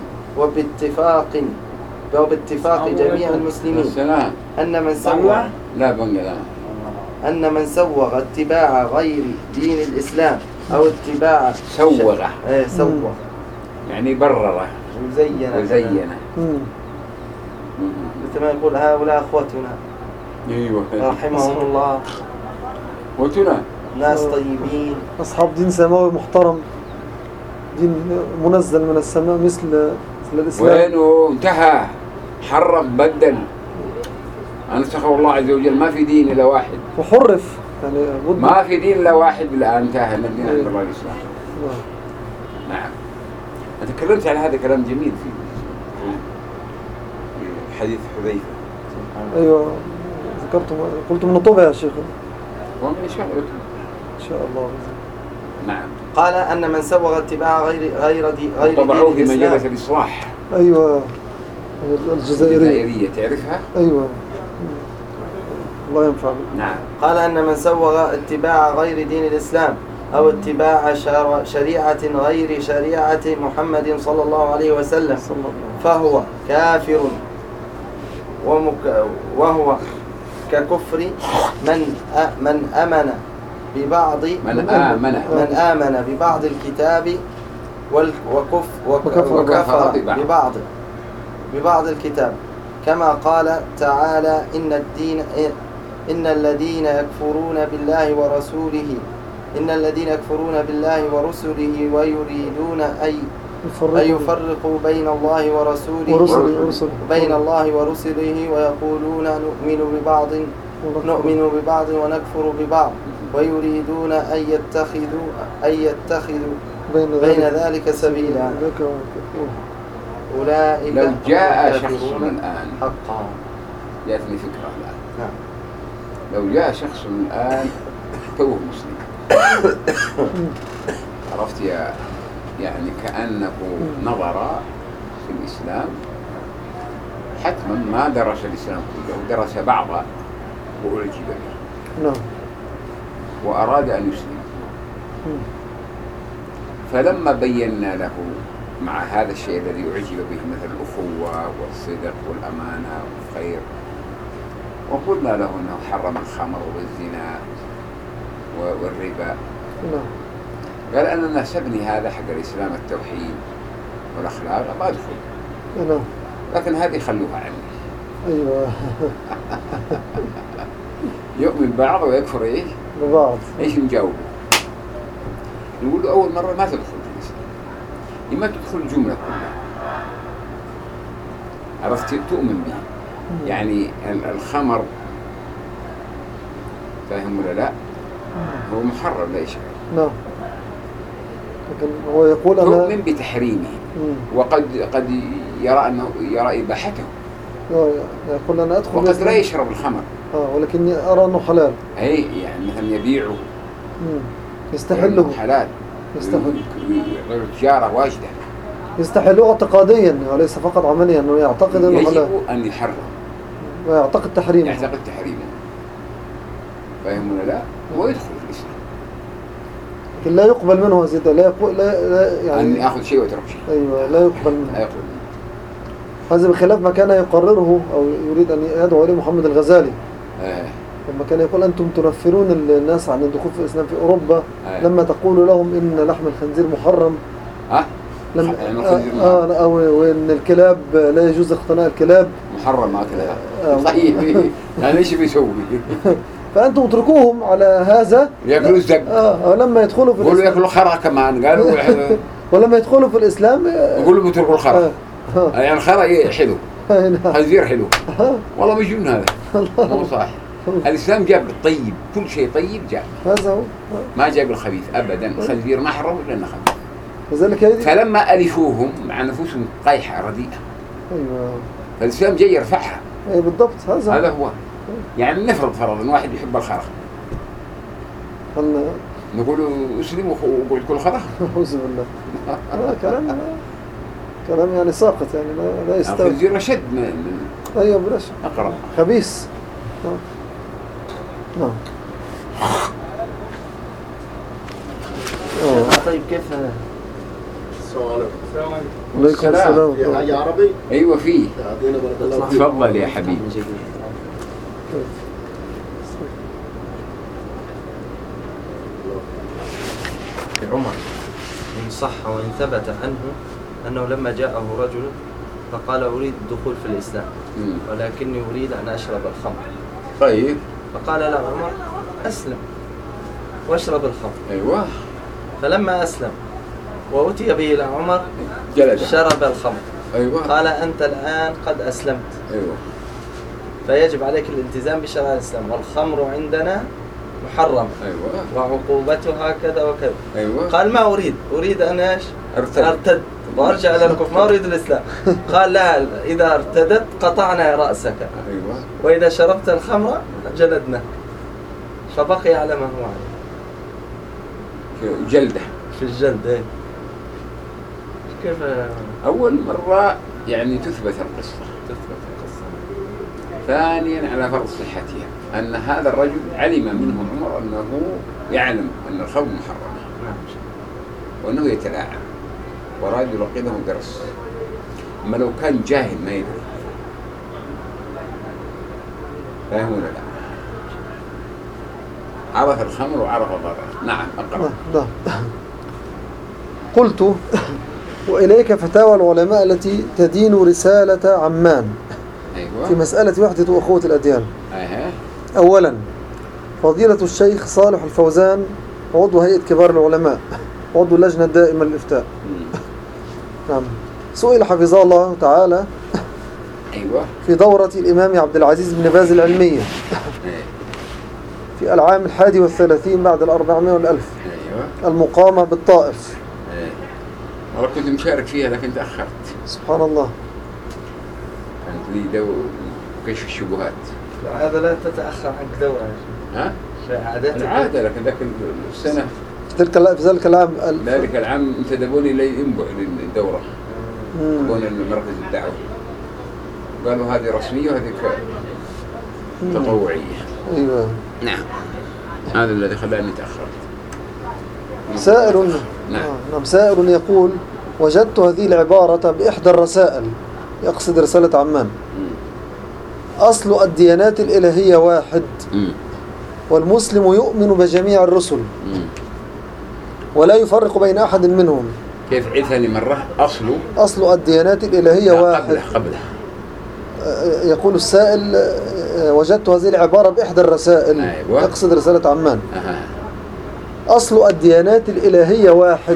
وباتفاق جميع المسلمين أن من سوغ اتباع غير دين الإسلام أو اتباع سوغ يعني برره وزينه مثل ما يقول هؤلاء أخوتنا. أيوة. رحمهم الله. ناس طيبين، أصحاب دين سماوي محترم، دين منزل من السماء مثل الإسلام. وينه انتهى، حرف بدل. أنا استغفر الله عز وجل، ما في دين إلا واحد، وحرف يعني ما في دين إلا واحد الآن، انتهى من الدين عند الله الإسلام. نعم. أنا تكلمت على هذا كلام جميل في حديث حذيفة. أيوة ذكرتم، قلت من طبع يا شيخ. ومن إن شاء الله. إن شاء الله. نعم. قال أن من سوغ اتباع غير طبعوه في دين مجلة الإسلام. الإصلاح. أيوة الجزائرية. تعرفها؟ أيوة الله ينفع بك. نعم. قال أن من سوغ اتباع غير دين الإسلام أو اتباع شريعة غير شريعة محمد صلى الله عليه وسلم فهو كافر، وهو ككفر من آمن ببعض الكتاب وكفر ببعض الكتاب، كما قال تعالى إن الذين يكفرون بالله ورسله ويريدون أن يفرقوا بين الله ورسله ويقولون نؤمن ببعض ونكفر ببعض ويريدون أن يتخذوا بين ذلك سبيلا. أولئك لو جاء شخص الآن حقا، جاءتني فكرة الآن، لو جاء شخص الآن توه مسلم، عرفت يعني كأنه نظر في الإسلام، حتما ما درس الإسلام كله، درس بعضه وأعجب به. نعم. وأراد أن يسلم، فلما بينا له مع هذا الشيء الذي أعجب به مثل الأخوة والصدق والأمانة والخير، وقلنا له أنه حرم الخمر والزنا والربا، قال أنا ناسبني هذا حق الإسلام التوحيد والأخلاق، ما أدخل، لكن هذه خلوها عني. أيوة. يؤمن بعض ويكفر إيه؟ ببعض. إيش نجاوبه؟ نقول له أول مرة ما تدخل في الإسلام، إما تدخل الجملة كلها، عرفت، تؤمن به. يعني الخمر فاهم ولا لا؟ هو محرم لا يشعر. نعم. لكن هو يقول أنا تؤمن بتحريمه، وقد يرى إباحته. يقول أنا أدخل، وقد لا يشرب الخمر، ولكني أرى أنه حلال. أي يعني مثلا يبيعه، يستحله، حلال، يستحل تجارة واجدة، يستحله اعتقاديا وليس فقط عمليا، أنه يعتقد أنه حلال، يجب أن يحرم ويعتقد تحريمه، يعتقد تحريمه، فاهم ولا لا؟ ويدخل في الإسلام، لكن لا يقبل منه زيادة، لا يعني أن يأخذ شيء ويترك شيء. أيوة لا يقبل منه. لا يقبل منه. هذا بخلاف ما كان يقرره أو يريد أن يدعو إليه محمد الغزالي. لما كان يقول أنتم تنفرون الناس عن الدخول في الإسلام في أوروبا، لما تقول لهم إن لحم الخنزير محرم، أو وإن الكلاب لا يجوز اقتناء الكلاب، محرم أكلها، طيب يعني إيش بيسوي؟ فأنتم اتركوهم على هذا، يأكلوا الزق، ولما يدخلوا في الإسلام يقولوا يأكلوا خرا كمان، قالوا ولما يدخلوا في الإسلام يقولوا بيتركوا الخرا، يعني الخرا حلو، خنزير حلو، والله مجنون هذا، مو صح. الإسلام جاب الطيب، كل شيء طيب جاب، هذا هو، ما جاب الخبيث أبدا. الخنزير ما حرم إلا إنه خبيث، فلما ألفوهم مع نفوسهم قايحة رديئة، أيوة، فالإسلام جاي يرفعها. أي بالضبط، هذا هو. يعني نفرض فرضا واحد يحب الخرا، نقول اسلم وقول كل خرا، أعوذ بالله. كلام يعني ساقط، يعني لا يستوعب. الخنزير أشد من أيوة بلا شك، أقرب، خبيث. نعم. طيب كيف عليكم السلام. في حاجة عربي؟ أيوة فيه، يعطينا بارك الله فيك. تفضل يا حبيبي. عمر إن صح وإن ثبت عنه أنه لما جاءه رجل فقال أريد الدخول في الإسلام ولكني أريد أن أشرب الخمر. طيب. فقال لا عمر أسلم، واشرب الخمر. أيوة. فلما أسلم وأتي به إلى عمر جلد شرب الخمر. أيوة. قال أنت الآن قد أسلمت. أيوة. فيجب عليك الالتزام بشرع الإسلام، والخمر عندنا محرم. أيوة. وعقوبتها كذا وكذا. أيوة. قال ما أريد أن إيش؟ أرتد وأرجع إلى الكفر، ما أريد الإسلام. قال لا، إذا ارتدت قطعنا رأسك. أيوة. وإذا شربت الخمر جلدنا. فبقي على ما هو عليه جلدة في الجلد. إيه؟ كيف أول مرة يعني تثبت القصة. ثانيا على فرض صحتها أن هذا الرجل علم منه عمر أنه يعلم أن الخمر محرمة وأنه يتلاعب وراد يلقنه درس. أما لو كان جاهل ما يدري، فاهم ولا لا؟ عرف الخمر وعرف الضرر. نعم أقرأ. قلت وإليك فتاوى العلماء التي تدين رسالة عمان. أيوة. في مسألة وحدة وأخوة الأديان. أولا، فضيلة الشيخ صالح الفوزان عضو هيئة كبار العلماء، عضو اللجنة الدائمة للإفتاء. نعم. سئل حفظه الله تعالى أيوة. في دورة الإمام عبد العزيز بن باز العلمية في العام 31 بعد 400 والألف. أيوة. المقامة بالطائف. أنا كنت مشارك فيها لكن تأخرت. سبحان الله. كانت لي كشف الشبهات. هذا لا تتأخر عنك دورة. ها؟ العادة لكن ذاك السنة في ذلك العام ذلك العام انتدبوني لينبع للدورة. يبون مركز الدعوة. قالوا هذه رسمية وهذه تطوعية. أيوة. نعم. هذا الذي خلاني تأخرت. سائل. نعم. سائل يقول: وجدت هذه العبارة بإحدى الرسائل، يقصد رسالة عمان: أصل الديانات الإلهية واحد، والمسلم يؤمن بجميع الرسل ولا يفرق بين أحد منهم. كيف عثني مرة؟ أصل الديانات الإلهية واحد. قبله يقول السائل: وجدت هذه العبارة بإحدى الرسائل. أيوة. يقصد رسالة عمان. أصل الديانات الإلهية واحد.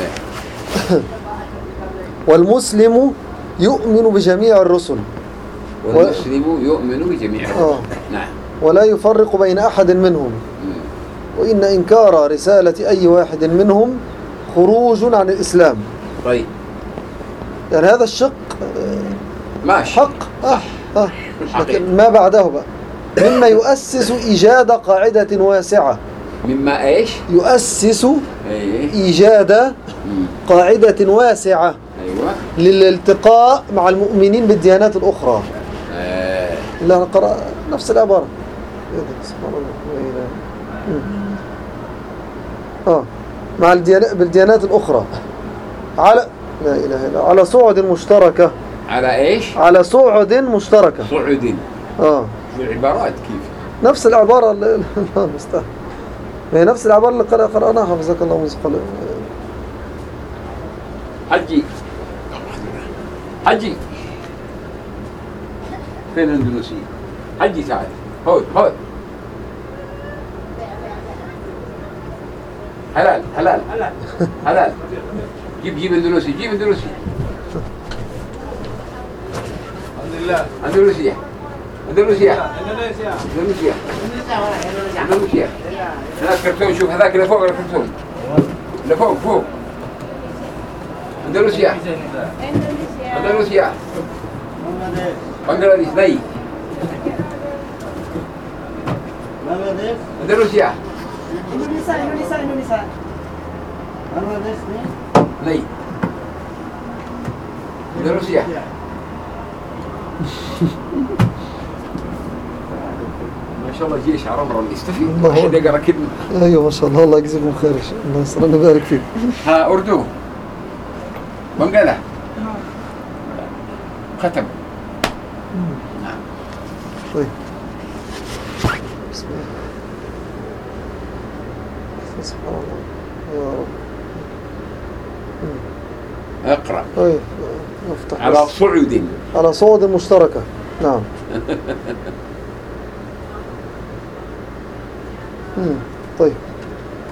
والمسلم يؤمن بجميع الرسل. والمسلم يؤمن بجميع الرسل. نعم. ولا يفرق بين أحد منهم. وإن إنكار رسالة أي واحد منهم خروج عن الإسلام. طيب. يعني هذا الشق ماشي. حق. لكن ما بعده بقى مما يؤسس إيجاد قاعدة واسعة. مما إيش؟ يؤسس إيجاد قاعدة واسعة. أيوة. للالتقاء مع المؤمنين بالديانات الأخرى. لا نقرأ نفس العبارة. سبحان الله. مع بالديانات الأخرى على لا إله إلا على صعد مشتركة. على إيش؟ على صعد مشتركة. صعد. العبارات كيف؟ نفس العبارة اللي المستحيل. هي نفس العبارة اللي قرأناها حفظك الله ومسقل. حجي فين الاندونيسي؟ حجي تعال. هود حلال. جيب اندونيسي. الحمد لله. اندونيسيا. هناك كرتون. شوف هذاك اللي فوق الكرتون. اللي فوق. اندونيسيا. بنغلاديش. ني. اندونيسيا. ني. اندونيسيا. ما شاء الله جيش عرب يستفيد. واحد يقرأ كلمة. أيوة ما شاء الله. الله يجزيكم خير. الله يسلمنا ويبارك فيك. ها أردو. بنغلا. ختم. نعم. طيب. بسم الله. سبحان الله يا رب. اقرأ. طيب. افتح. على صعود مشتركة. نعم. طيب.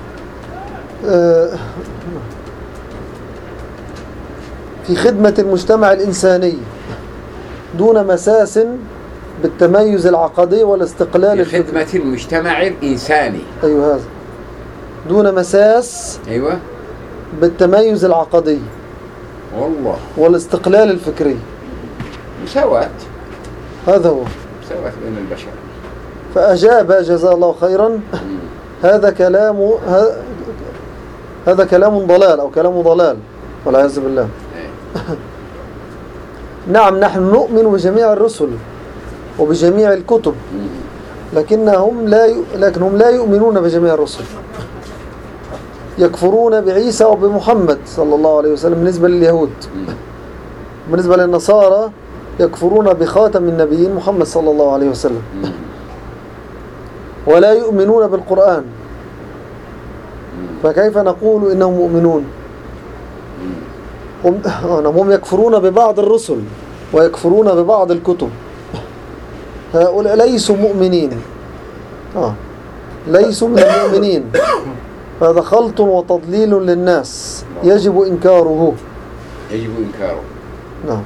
في خدمة المجتمع الإنساني دون مساس بالتميز العقدي والاستقلال في خدمة المجتمع الإنساني. أيوة هذا دون مساس. أيوة. بالتميز العقدي والله والاستقلال الفكري. مساواة. هذا هو مساواة بين البشر. فأجاب جزاه الله خيرا هذا كلام ضلال أو كلام ضلال والعياذ بالله. نعم نحن نؤمن بجميع الرسل وبجميع الكتب لكنهم لا يؤمنون بجميع الرسل. يكفرون بعيسى وبمحمد صلى الله عليه وسلم بالنسبة لليهود. بالنسبة للنصارى يكفرون بخاتم النبيين محمد صلى الله عليه وسلم ولا يؤمنون بالقرآن. فكيف نقول إنهم مؤمنون؟ هم يكفرون ببعض الرسل ويكفرون ببعض الكتب. هؤلاء ليسوا مؤمنين. ليسوا من المؤمنين. هذا خلط وتضليل للناس يجب إنكاره. نعم.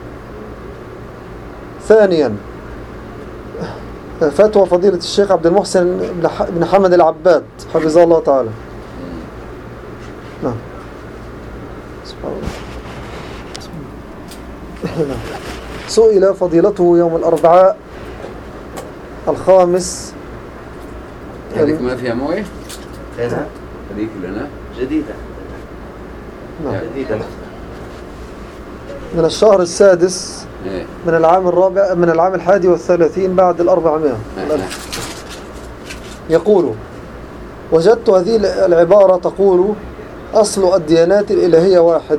ثانيا فتوى فضيلة الشيخ عبد المحسن بن حمد العباد حفظه الله تعالى. نعم. سبحان الله. سئل فضيلته يوم الأربعاء 5. هذيك ما فيها مويه؟ هنا هذيك لنا جديدة. نعم. جديدة من الشهر 6 من العام 31 بعد 400. يقول وجدت هذه العبارة تقول أصل الديانات الإلهية واحد.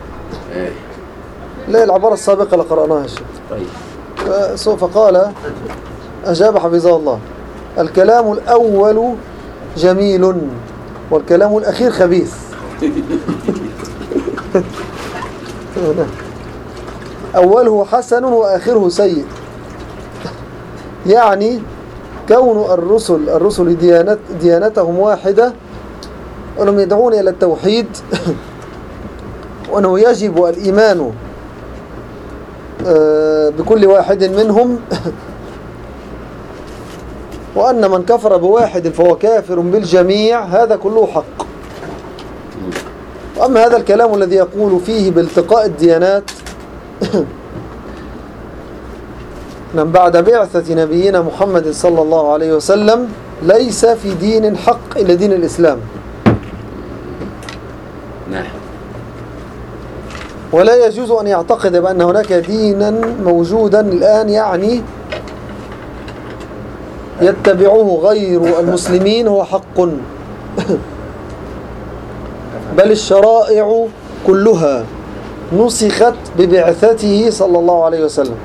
لا العبارة السابقة اللي قرأناها الشيخ. طيب. فقال أجاب حفظه الله الكلام الأول جميل والكلام الأخير خبيث. أوله حسن وآخره سيء. يعني كون الرسل ديانتهم واحدة وأنهم يدعون إلى التوحيد وأنه يجب الإيمان بكل واحد منهم وأن من كفر بواحد فهو كافر بالجميع هذا كله حق. وأما هذا الكلام الذي يقول فيه بالتقاء الديانات من بعد بعثة نبينا محمد صلى الله عليه وسلم ليس في دين حق إلا دين الإسلام. نعم. ولا يجوز أن يعتقد بأن هناك دينا موجودا الآن يعني يتبعه غير المسلمين هو حق. بل الشرائع كلها نسخت ببعثته صلى الله عليه وسلم.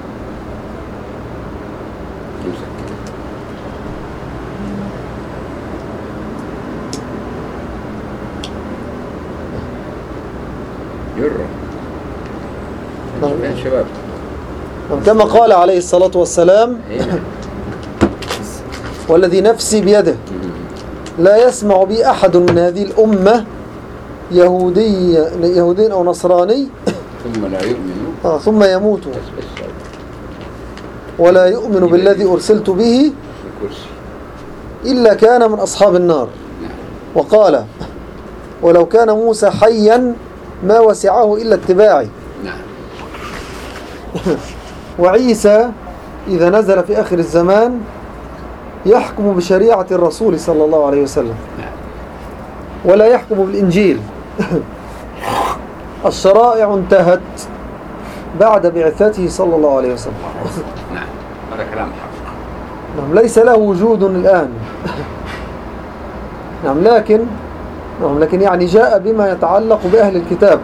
شباب كما قال عليه الصلاة والسلام والذي نفسي بيده لا يسمع بي أحد من هذه الأمة يهودي أو نصراني ثم لا يؤمن ثم يموت ولا يؤمن بالذي أرسلت به إلا كان من أصحاب النار. وقال ولو كان موسى حيا ما وسعه إلا اتباعي. وعيسى إذا نزل في آخر الزمان يحكم بشريعة الرسول صلى الله عليه وسلم ولا يحكم بالإنجيل. الشرائع انتهت بعد بعثته صلى الله عليه وسلم. نعم هذا كلام حق. نعم ليس له وجود الآن. نعم لكن يعني جاء بما يتعلق بأهل الكتاب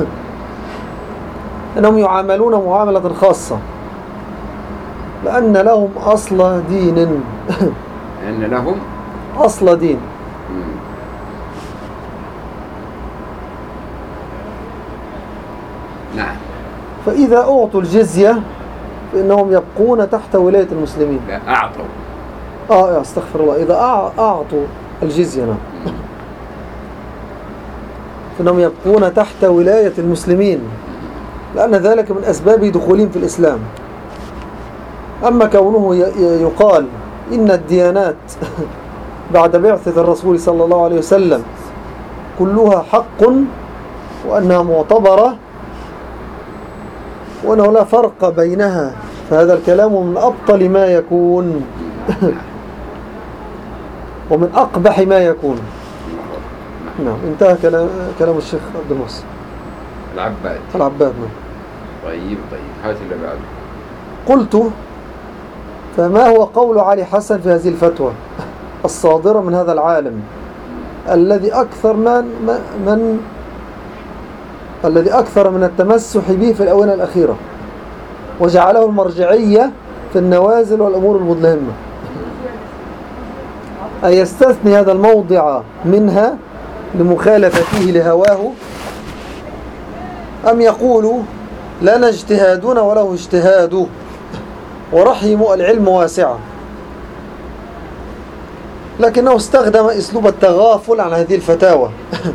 أنهم يعاملون معاملة خاصة لأن لهم أصل دين. أن لهم أصل دين. نعم. فإذا أعطوا الجزية فإنهم يبقون تحت ولاية المسلمين. لا أعطوا. استغفر الله. إذا أعطوا الجزية. نعم. فإنهم يبقون تحت ولاية المسلمين، لأن ذلك من أسباب دخولهم في الإسلام. أما كونه يقال إن الديانات بعد بعثة الرسول صلى الله عليه وسلم كلها حق وأنها معتبرة وأنه لا فرق بينها، فهذا الكلام من أبطل ما يكون ومن أقبح ما يكون. نعم، انتهى كلام الشيخ عبد المحسن العباد. طيب هات اللي بعده. قلت: فما هو قول علي حسن في هذه الفتوى الصادرة من هذا العالم الذي أكثر من التمسح به في الآونة الأخيرة وجعله المرجعية في النوازل والأمور المدلهمة؟ أن يستثني هذا الموضع منها لمخالفته لهواه، أم يقول لنا اجتهادنا وله اجتهاده ورحم العلم واسعة؟ لكنه استخدم أسلوب التغافل عن هذه الفتاوى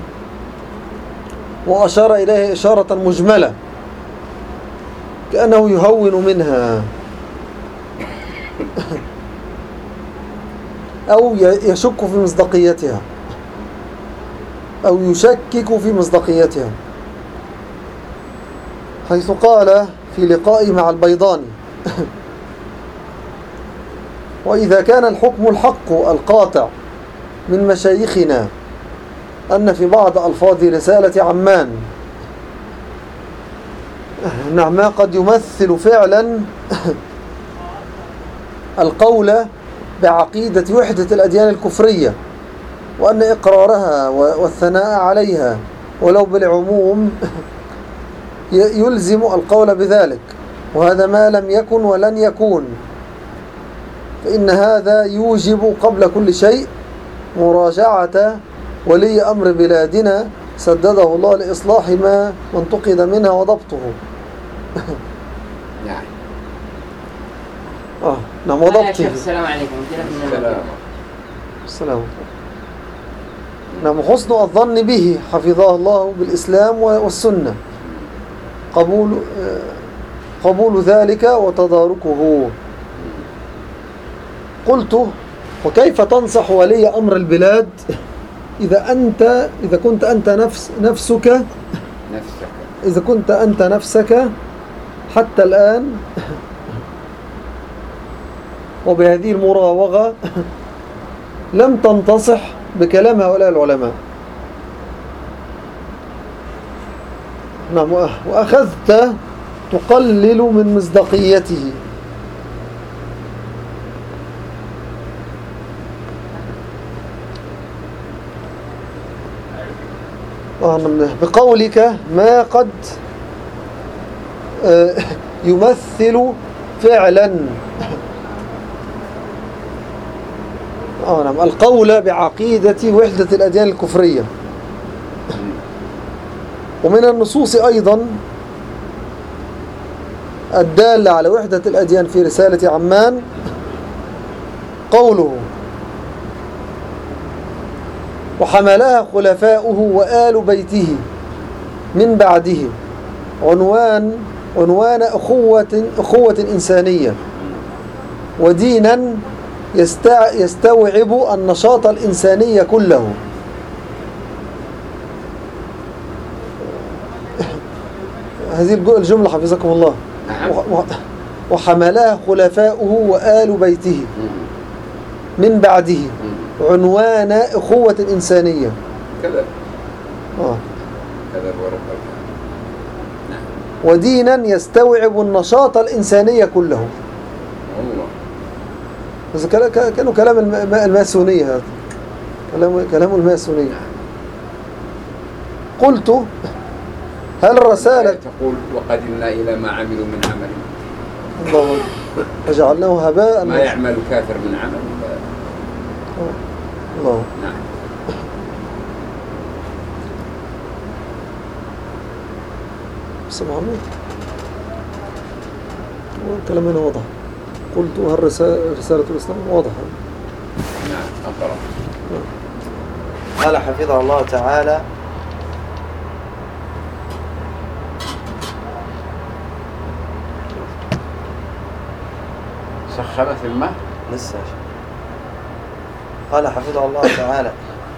وأشار إليه إشارة مجملة كأنه يهون منها أو يشك في مصداقيتها أو يشكك في مصداقيتها، حيث قال في لقائه مع البيضاني: وإذا كان الحكم الحق القاطع من مشايخنا أن في بعض ألفاظ رسالة عمان ما قد يمثل فعلا القول بعقيدة وحدة الأديان الكفرية، وأن إقرارها والثناء عليها ولو بالعموم يلزم القول بذلك، وهذا ما لم يكن ولن يكون، فإن هذا يوجب قبل كل شيء مراجعة ولي أمر بلادنا سدده الله لإصلاح ما انتقد منها وضبطه. نعم وضبطه. السلام عليكم. السلام. نعم، حسن الظن به حفظه الله بالإسلام والسنة، قبول ذلك وتداركه. قلت: وكيف تنصح ولي أمر البلاد إذا كنت أنت نفسك حتى الآن وبهذه المراوغة لم تنتصح بكلام هؤلاء العلماء؟ نعم، وأخذت تقلل من مصداقيته. بقولك ما قد يمثل فعلا نعم القول بعقيدة وحدة الأديان الكفرية. ومن النصوص أيضا الدالة على وحدة الأديان في رسالة عمان قوله: وحملها خلفاؤه وآل بيته من بعده عنوان أخوة إنسانية ودينا يستوعب النشاط الإنساني كله. هذه الجملة حفظكم الله. وحملها خلفاؤه وآل بيته من بعده عنوان أخوة إنسانية. كذا ودينا يستوعب النشاط الإنساني كله. كانوا كلام الماسونية، هذا كلام الماسونية. قلت: هل الرسالة تقول وقدمنا إلى ما عملوا من عمل الله فجعلناه هباء ما يعمل كافر من عمل الله. نعم. سمعنا كلامنا واضح. قلت: هل رسالة الإسلام واضحة؟ نعم، أقرأ. قال حفظه الله تعالى: سخن في الماء لسه. قال حفظه الله تعالى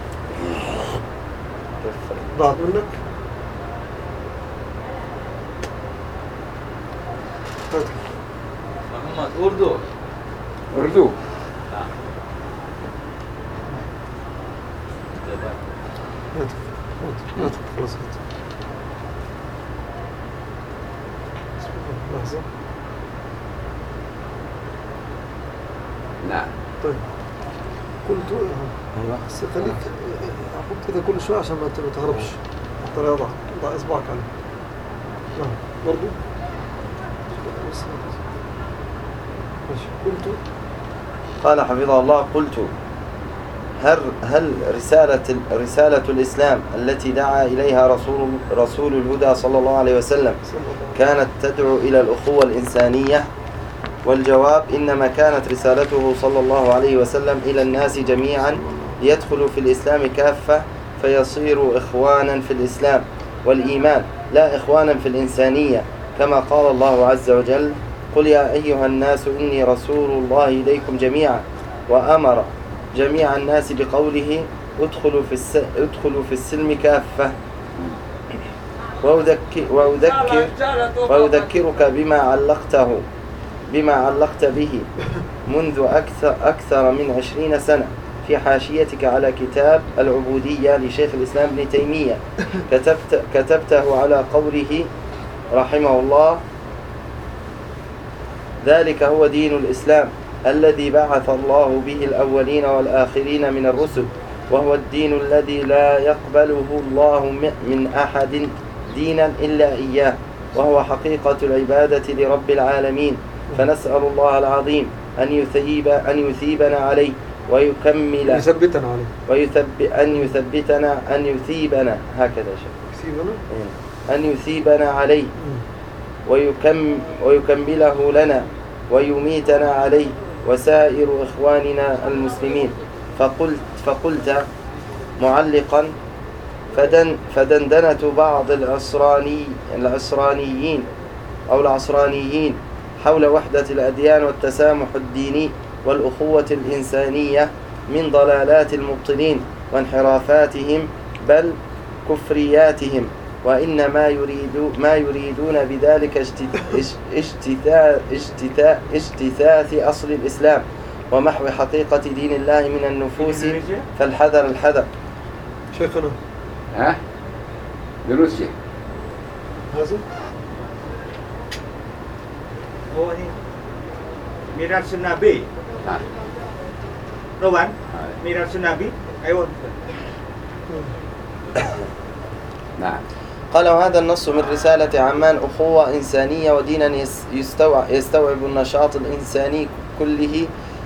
ضاعت منك؟ محمد أردو أردو هات خلاص هات. لحظة. نعم. طيب قلت ايوه بس خليك احط كده كل شويه عشان ما تهربش حتى لا يضع اصبعك عليه. نعم برضو ماشي. قلت قال حفظه الله قلت هل رسالة الإسلام التي دعا إليها رسول الهدى صلى الله عليه وسلم كانت تدعو إلى الأخوة الإنسانية؟ والجواب إنما كانت رسالته صلى الله عليه وسلم إلى الناس جميعا ليدخلوا في الإسلام كافة فيصيروا إخوانا في الإسلام والإيمان لا إخوانا في الإنسانية، كما قال الله عز وجل قل يا أيها الناس إني رسول الله إليكم جميعا، وأمر جميع الناس بقوله ادخلوا في السلم كافة. وأذكرك بما علقت به منذ أكثر من 20 سنة في حاشيتك على كتاب العبودية لشيخ الإسلام ابن تيمية، كتبته على قوله رحمه الله ذلك هو دين الإسلام الذي بعث الله به الأولين والآخرين من الرسل، وهو الدين الذي لا يقبله الله من أحد دينا إلا إياه، وهو حقيقة العبادة لرب العالمين. فنسأل الله العظيم أن يثيبنا عليه ويكمل أن يثيبنا هكذا أن يثيبنا عليه ويكمله لنا ويميتنا عليه وسائر إخواننا المسلمين. فقلت معلقا فدندنة بعض العصرانيين حول وحدة الأديان والتسامح الديني والأخوة الإنسانية من ضلالات المبطلين وانحرافاتهم بل كفرياتهم، وإن ما يريدون بذلك اجتثاث أصل الإسلام ومحو حقيقة دين الله من النفوس، فالحذر. شيخنا ها دروسي هذا Oh ini Miraj Nabi. Rowan Miraj Nabi. أيوة. نعم. قال وهذا النص من رسالة عمان أخوة إنسانية ودينا يستوعب النشاط الإنساني كله،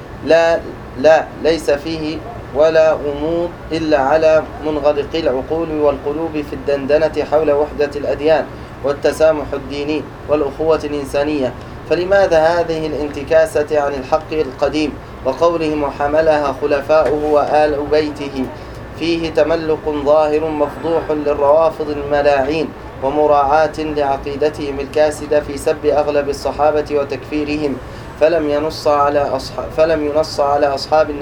ليس فيه ولا غموض إلا على منغلقي العقول والقلوب في الدندنة حول وحدة الأديان والتسامح الديني والأخوة الإنسانية. فلماذا هذه الانتكاسة عن الحق القديم وقولهم وحملها خلفاؤه وآل بيته؟ فيه تملق ظاهر مفضوح للروافض الملاعين ومراعاة لعقيدتهم الكاسدة في سب أغلب الصحابة وتكفيرهم، فلم ينص على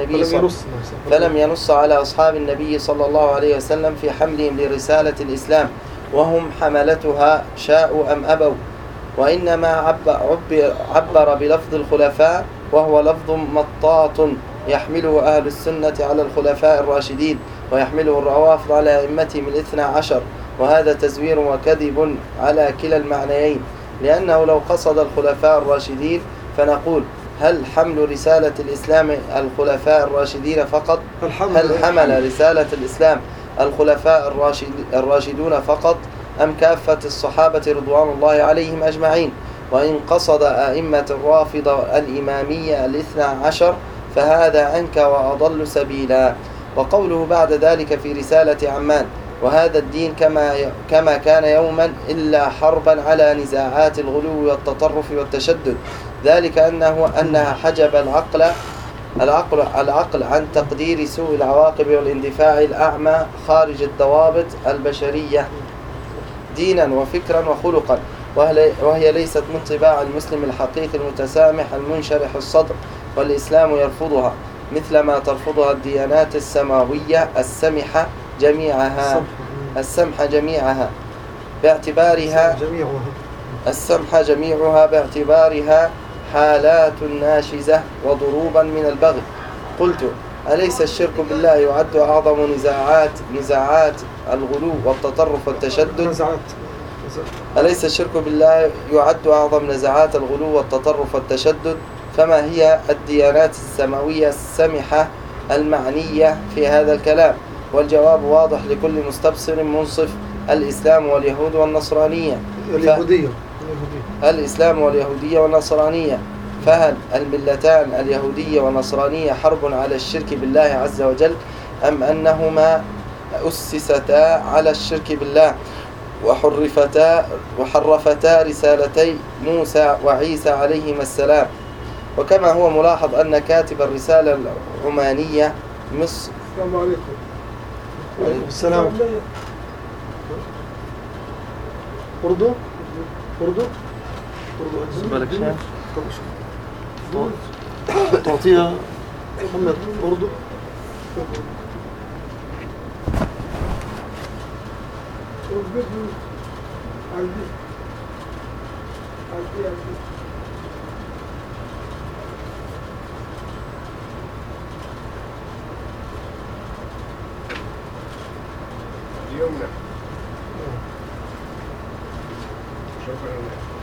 أصحاب النبي صلى الله عليه وسلم في حملهم لرسالة الإسلام وهم حملتها شاءوا أم أبوا، وإنما عبر بلفظ الخلفاء وهو لفظ مطاط يحمله أهل السنة على الخلفاء الراشدين ويحمله الروافض على أئمتهم 12، وهذا تزوير وكذب على كلا المعنيين، لأنه لو قصد الخلفاء الراشدين فنقول هل حمل رسالة الإسلام الخلفاء الراشدين فقط؟ هل حمل رسالة الإسلام الخلفاء الراشدون فقط أم كافة الصحابة رضوان الله عليهم أجمعين؟ وإن قصد أئمة الرافضة الإمامية 12 فهذا أنكى وأضل سبيلا. وقوله بعد ذلك في رسالة عمان وهذا الدين كما كان يوما إلا حربا على نزاعات الغلو والتطرف والتشدد، ذلك أنها حجب العقل عن تقدير سوء العواقب والاندفاع الأعمى خارج الضوابط البشرية دينا وفكرا وخلقا، وهي ليست من طباع المسلم الحقيقي المتسامح المنشرح الصدر، والإسلام يرفضها مثل ما ترفضها الديانات السماوية السمح جميعها باعتبارها حالات ناشزة وضروبا من البغي. قلت: أليس الشرك بالله يعد أعظم نزاعات الغلو والتطرف والتشدد؟ أليس الشرك بالله يعد أعظم نزاعات الغلو والتطرف والتشدد؟ فما هي الديانات السماوية السمحة المعنية في هذا الكلام؟ والجواب واضح لكل مستبصر منصف: الإسلام واليهود والنصرانية. الإسلام واليهودية والنصرانية. فهل الملتان اليهودية والنصرانية حرب على الشرك بالله عز وجل، أم أنهما أسستا على الشرك بالله وحرفتا رسالتي موسى وعيسى عليهما السلام؟ وكما هو ملاحظ أن كاتب الرسالة العمانية مصر. السلام عليكم. وعليكم السلام. أردو تعطيها محمد أردو. اليوم شكرا.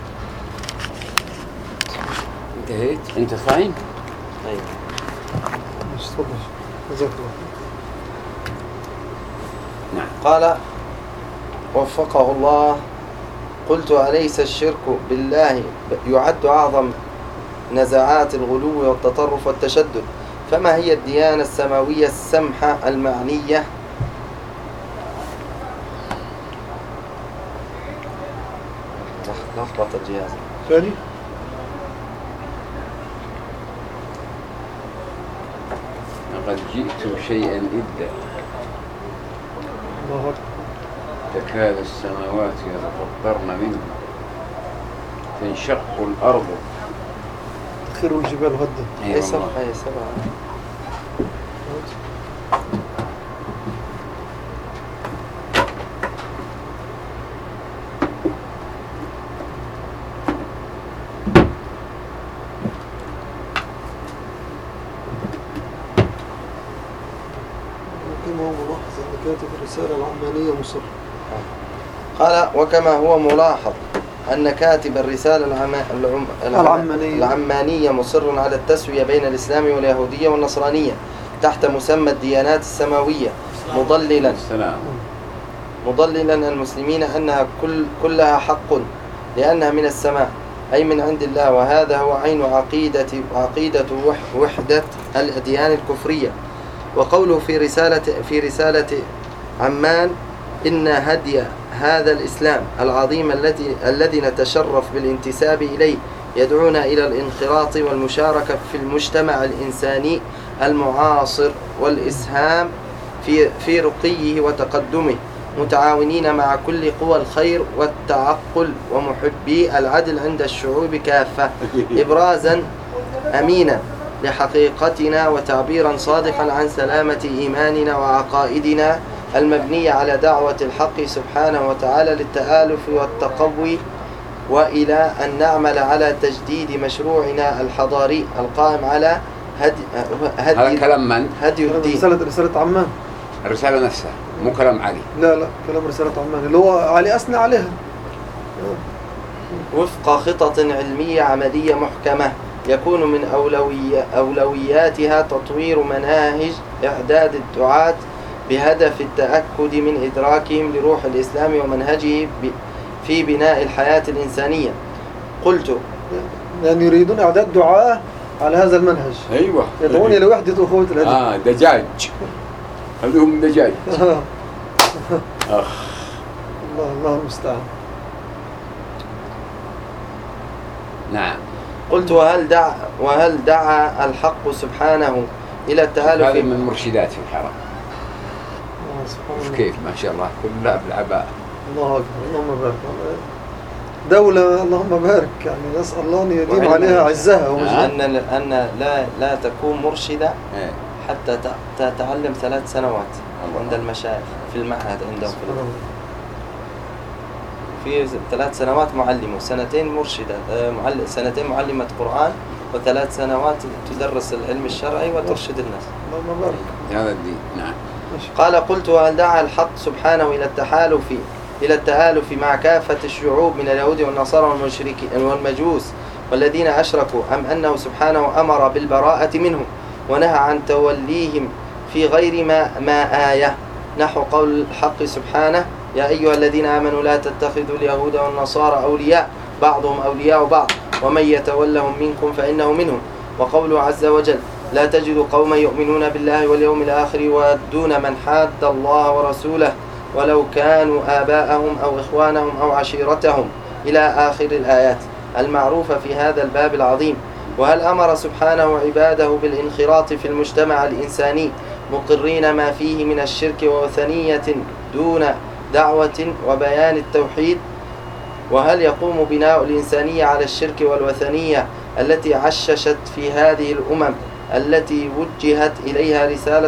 انتهيت؟ انت صايم؟ أيوة. تفضل. جزاك الله. نعم. قال وفقه الله: قلت: أليس الشرك بالله يعد أعظم نزاعات الغلو والتطرف والتشدد؟ فما هي الديانة السماوية السمحة المعنية؟ لخبط الجهاز. ثاني. لقد جئت شيئا إدا الله أكبر. تكاد السماوات يتفطرن منه تنشق الأرض خير الجبال هدا. أي صفحة يا سبعة؟ كما هو ملاحظ أن كاتب الرسالة العمانية مصر. قال: وكما هو ملاحظ أن كاتب الرسالة العمانية مصر على التسوية بين الإسلام واليهودية والنصرانية تحت مسمى الديانات السماوية، مضللا المسلمين أنها كلها حق لأنها من السماء أي من عند الله، وهذا هو عين عقيدة وحدة الأديان الكفرية. وقوله في رسالة عمان: إن هدي هذا الإسلام العظيم الذي نتشرف بالانتساب إليه يدعونا إلى الانخراط والمشاركة في المجتمع الإنساني المعاصر والإسهام في رقيه وتقدمه، متعاونين مع كل قوى الخير والتعقل ومحبي العدل عند الشعوب كافة، إبرازا أمينا لحقيقتنا وتعبيرا صادقا عن سلامة إيماننا وعقائدنا المبنية على دعوة الحق سبحانه وتعالى للتآلف والتقوي، وإلى أن نعمل على تجديد مشروعنا الحضاري القائم على هذا كلام من؟ هدي الدين. رسالة عمان. الرسالة نفسها مو كلام علي. لا كلام رسالة عمان اللي هو علي أثنى عليها. وفق خطط علمية عملية محكمة يكون من أولوياتها تطوير مناهج إعداد الدعاة بهدف التأكد من إدراكهم لروح الإسلام ومنهجه في بناء الحياة الإنسانية. قلت: يعني يريدون إعداد دعاة على هذا المنهج. أيوة. يدعون إلى وحدة أخوة الأدب. دجاج. هذهم دجاج. الله المستعان. نعم. قلت: وهل دعا الحق سبحانه إلى التآلف؟ هذه من مرشدات في الحرم. كيف ما شاء الله كلها بالعباءة. الله أكبر. اللهم بارك. دولة اللهم بارك، يعني نسأل الله أن يديم وعلم عليها عزها ومجدها. أن لا تكون مرشدة إيه. حتى تتعلم 3 سنوات عند المشايخ في المعهد عندهم في 3 سنوات معلمة، 2 مرشدة، 2 معلمة قرآن، و3 سنوات تدرس العلم الشرعي وترشد الناس. اللهم بارك. هذا الدين. نعم. قال قلت وهل دعا الحق سبحانه إلى التآلف مع كافة الشعوب من اليهود والنصارى والمشركين والمجوس والذين أشركوا، أم أنه سبحانه أمر بالبراءة منهم ونهى عن توليهم في غير ما آية، نحو قول الحق سبحانه يا أيها الذين آمنوا لا تتخذوا اليهود والنصارى أولياء بعضهم أولياء بعض ومن يتولهم منكم فإنه منهم، وقوله عز وجل لا تجد قوما يؤمنون بالله واليوم الآخر يودون من حاد الله ورسوله ولو كانوا آباءهم أو إخوانهم أو عشيرتهم إلى آخر الآيات المعروفة في هذا الباب العظيم. وهل أمر سبحانه عباده بالانخراط في المجتمع الإنساني مقرين ما فيه من الشرك ووثنية دون دعوة وبيان التوحيد؟ وهل يقوم بناء الإنسانية على الشرك والوثنية التي عششت في هذه الأمم التي وجهت إليها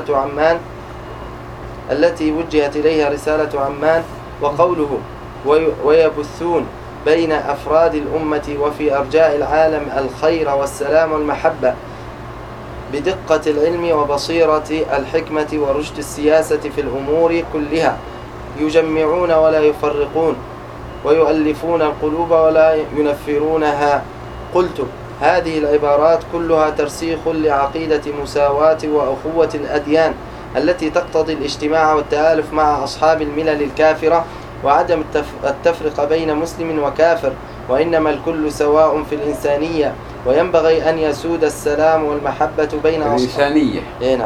رسالة عمان؟ وقوله ويبثون بين أفراد الأمة وفي أرجاء العالم الخير والسلام والمحبة بدقة العلم وبصيرة الحكمة ورشد السياسة في الأمور كلها، يجمعون ولا يفرقون ويؤلفون القلوب ولا ينفرونها. قلت هذه العبارات كلها ترسيخ لعقيدة مساواة وأخوة الأديان التي تقتضي الاجتماع والتآلف مع أصحاب الملل الكافرة وعدم التفرقة بين مسلم وكافر، وإنما الكل سواء في الإنسانية، وينبغي أن يسود السلام والمحبة بين الإنسانية. نعم.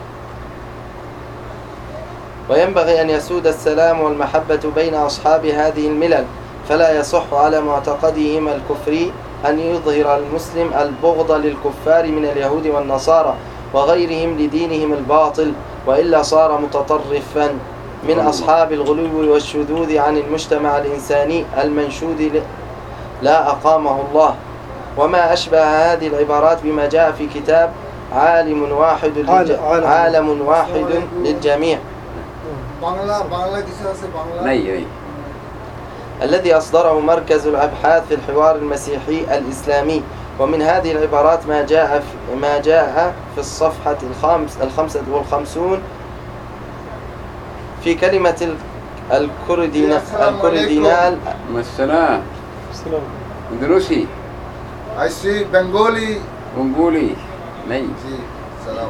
وينبغي أن يسود السلام والمحبة بين أصحاب هذه الملل، فلا يصح على معتقدهم الكفري أن يظهر المسلم البغض للكفار من اليهود والنصارى وغيرهم لدينهم الباطل، وإلا صار متطرفا من أصحاب الغلو والشذوذ عن المجتمع الإنساني المنشود لا أقامه الله. وما أشبه هذه العبارات بما جاء في كتاب عالم واحد للجميع الذي أصدره مركز الأبحاث في الحوار المسيحي الإسلامي. ومن هذه العبارات ما جاء في الصفحة 55 في كلمة الكردينال. السلام. اندونيسي. I see Bengali. نعم. سلام.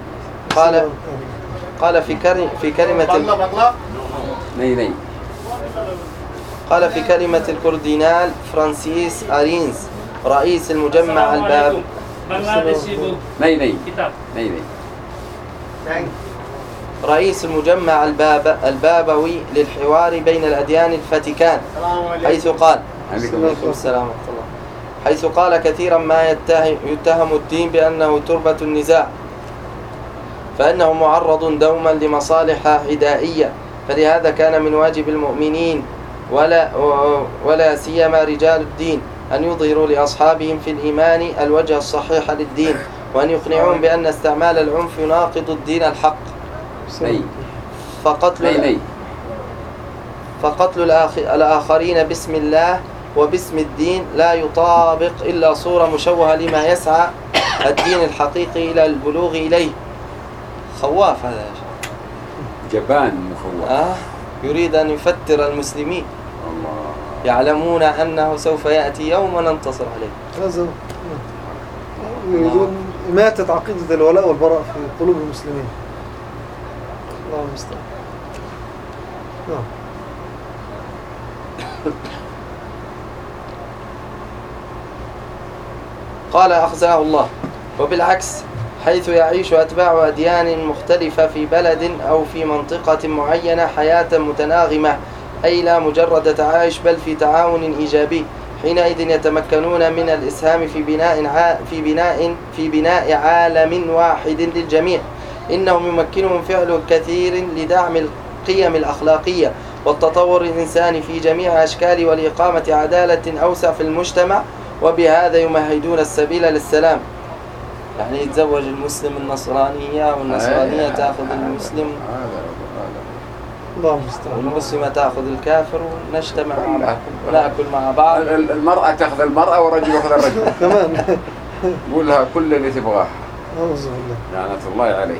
قال في كلمة نعم. قال في كلمة الكردينال فرانسيس أرينز رئيس المجمع رئيس المجمع البابوي للحوار بين الأديان الفاتيكان، حيث قال حيث قال كثيرا ما يتهم الدين بأنه تربة النزاع، فإنه معرض دوما لمصالح عدائية، فلهذا كان من واجب المؤمنين ولا سيما رجال الدين أن يظهروا لأصحابهم في الإيمان الوجه الصحيح للدين، وأن يقنعون بأن استعمال العنف يناقض الدين الحق. فقتل الآخرين باسم الله وباسم الدين لا يطابق إلا صورة مشوهة لما يسعى الدين الحقيقي إلى البلوغ إليه. خواف هذا جبان مخوف. يريد أن يفتر المسلمين. الله. يعلمون أنه سوف يأتي يوم وننتصر عليه. هذا يريدون إماتة عقيدة الولاء والبراء في قلوب المسلمين. الله المستعان. قال أخزاه الله. وبالعكس حيث يعيش أتباع أديان مختلفة في بلد أو في منطقة معينة حياة متناغمة، أي لا مجرد تعايش بل في تعاون إيجابي، حينئذ يتمكنون من الإسهام في بناء عالم واحد للجميع. إنهم يمكنهم فعل كثير لدعم القيم الأخلاقية والتطور الإنساني في جميع أشكاله ولإقامة عدالة أوسع في المجتمع، وبهذا يمهدون السبيل للسلام. يعني يتزوج المسلم النصرانية والنصرانية تأخذ المسلم الله المستعان. والمسلمة تأخذ الكافر ونجتمع مع بعض ونأكل مع بعض. المرأة تأخذ المرأة والرجل يأخذ الرجل. كمان قول لها كل اللي تبغاه. أعوذ بالله. لعنة الله عليه.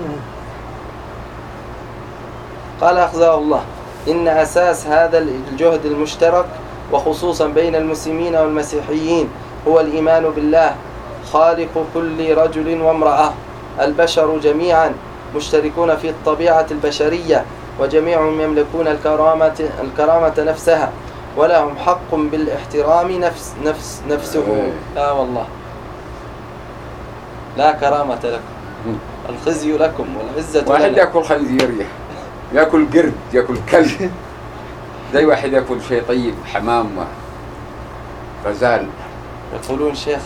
قال أخزاه الله: إن أساس هذا الجهد المشترك وخصوصا بين المسلمين والمسيحيين هو الإيمان بالله خالق كل رجل وامرأة. البشر جميعا مشتركون في الطبيعة البشرية، وجميعهم يملكون الكرامة نفسها، ولهم حق بالاحترام نفسه. لا والله لا كرامة لكم، الخزي لكم والعزة لكم. واحد يأكل خنزير، يأكل قرد، يأكل كلب، زي واحد يأكل شيء طيب، حمام غزال. يقولون شيخ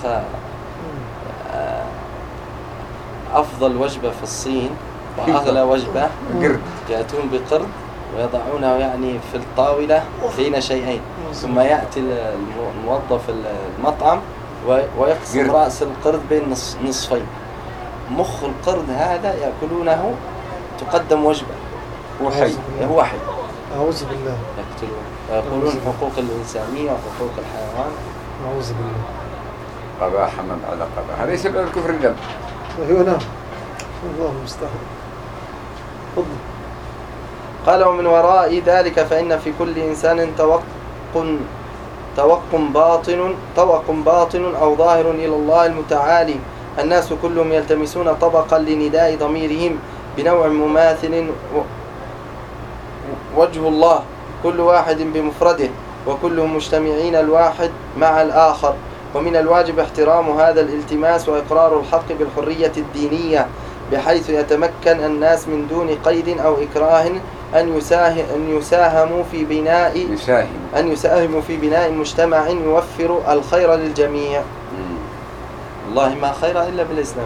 أفضل وجبة في الصين وأغلى وجبة قرد. يأتون بقرد ويضعونه يعني في الطاولة بين شيئين، ثم يأتي الموظف المطعم ويقسم رأس القرد بين نصفين. مخ القرد هذا يأكلونه، تقدم وجبة، هو حي. هو حي. أعوذ بالله. يقتلون ويقولون حقوق الإنسانية وحقوق الحيوان. أعوذ بالله. قباحة من على قباحة، هذا يسبب الكفر الدم. أيوة نعم. الله المستعان. تفضل. قال: ومن وراء ذلك فإن في كل إنسان طوق باطن أو ظاهر إلى الله المتعالي. الناس كلهم يلتمسون طبقا لنداء ضميرهم بنوع مماثل وجه الله، كل واحد بمفرده، وكلهم مجتمعين الواحد مع الآخر. ومن الواجب احترام هذا الالتماس وإقرار الحق بالحرية الدينية، بحيث يتمكن الناس من دون قيد أو إكراه أن يساهموا في بناء مجتمع يوفر الخير للجميع. والله ما خير إلا بالإسلام.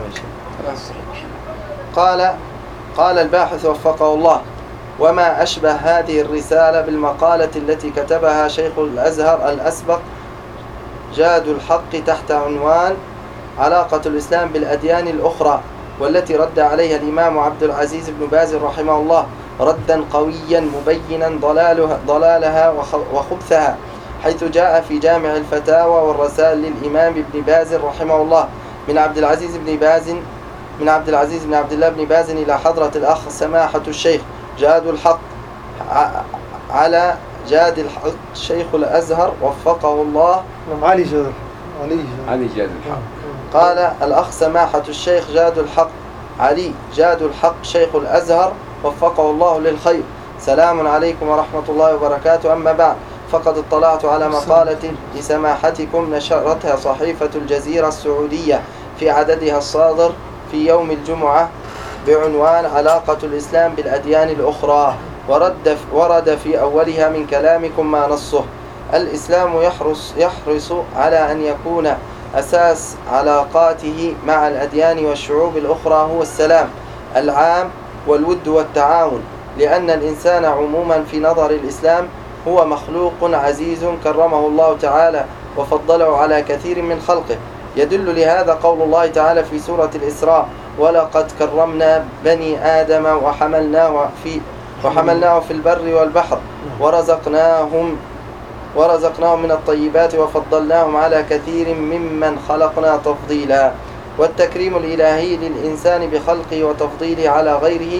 قال الباحث وفقه الله: وما أشبه هذه الرسالة بالمقالة التي كتبها شيخ الأزهر الأسبق جاد الحق تحت عنوان علاقة الإسلام بالأديان الأخرى، والتي رد عليها الإمام عبد العزيز بن باز رحمه الله ردا قويا مبينا ضلالها وخبثها، حيث جاء في جامع الفتاوى والرسائل للإمام ابن باز رحمه الله من عبد العزيز بن عبد الله بن باز إلى حضرة الأخ سماحة الشيخ جاد الحق على جاد الحق شيخ الأزهر وفقه الله. علي جاد الحق. قال الأخ سماحة الشيخ جاد الحق علي جاد الحق شيخ الأزهر وفقه الله للخير: سلام عليكم ورحمة الله وبركاته. أما بعد، فقد اطلعت على مقالة لسماحتكم نشرتها صحيفة الجزيرة السعودية في عددها الصادر في يوم الجمعة بعنوان علاقة الإسلام بالأديان الأخرى، ورد في أولها من كلامكم ما نصه: الإسلام يحرص على أن يكون أساس علاقاته مع الأديان والشعوب الأخرى هو السلام العام والود والتعاون، لأن الإنسان عموما في نظر الإسلام هو مخلوق عزيز كرمه الله تعالى وفضله على كثير من خلقه. يدل لهذا قول الله تعالى في سورة الإسراء: ولقد كرمنا بني آدم وحملناه في البر والبحر ورزقناهم من الطيبات وفضلناهم على كثير ممن خلقنا تفضيلا. والتكريم الإلهي للإنسان بخلقه وتفضيله على غيره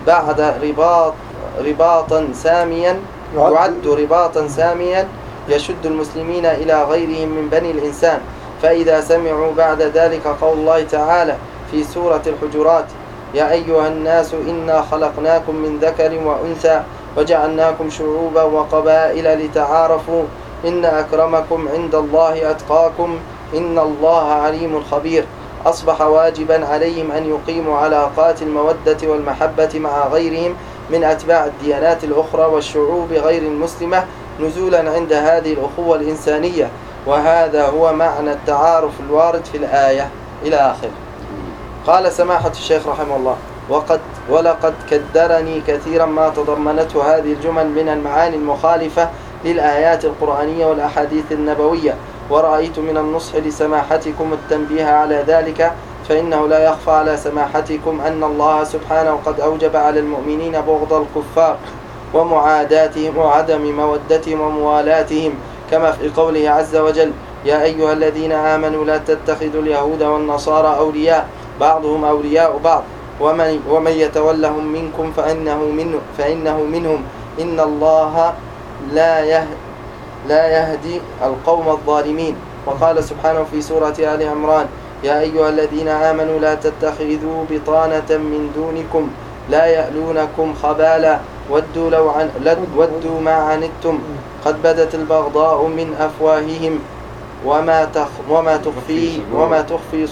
يعد رباطا ساميا يشد المسلمين إلى غيرهم من بني الإنسان. فإذا سمعوا بعد ذلك قول الله تعالى في سورة الحجرات: يا أيها الناس إنا خلقناكم من ذكر وأنثى وجعلناكم شعوبا وقبائل لتعارفوا إن أكرمكم عند الله أتقاكم إن الله عليم خبير. أصبح واجبا عليهم أن يقيموا علاقات المودة والمحبة مع غيرهم من أتباع الديانات الأخرى والشعوب غير المسلمة نزولا عند هذه الأخوة الإنسانية، وهذا هو معنى التعارف الوارد في الآية إلى آخر. قال سماحة الشيخ رحمه الله: وقد ولقد كدرني كثيرا ما تضمنته هذه الجمل من المعاني المخالفة للآيات القرآنية والأحاديث النبوية، ورأيت من النصح لسماحتكم التنبيه على ذلك، فإنه لا يخفى على سماحتكم أن الله سبحانه قد أوجب على المؤمنين بغض الكفار ومعاداتهم وعدم مودتهم وموالاتهم، كما في قوله عز وجل: يا أيها الذين آمنوا لا تتخذوا اليهود والنصارى أولياء بعضهم أولياء بعض ومن يتولهم منكم فإنه منهم إن الله لا يهدي القوم الظالمين. وقال سبحانه في سورة آل عمران: يا أيها الذين آمنوا لا تتخذوا بطانة من دونكم لا يألونكم خبالا ودوا ما عنتم قد بدت البغضاء من أفواههم وما تخفي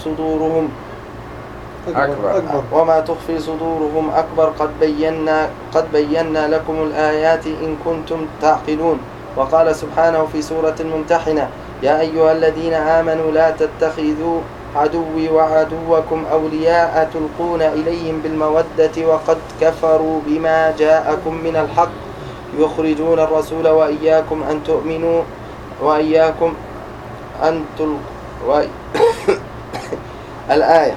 صدورهم أكبر قد بينا لكم الآيات إن كنتم تعقلون. وقال سبحانه في سورة الممتحنة: يا أيها الذين آمنوا لا تتخذوا عدوي وعدوكم أولياء تلقون إليهم بالمودة وقد كفروا بما جاءكم من الحق يخرجون الرسول وإياكم أن تؤمنوا الآية.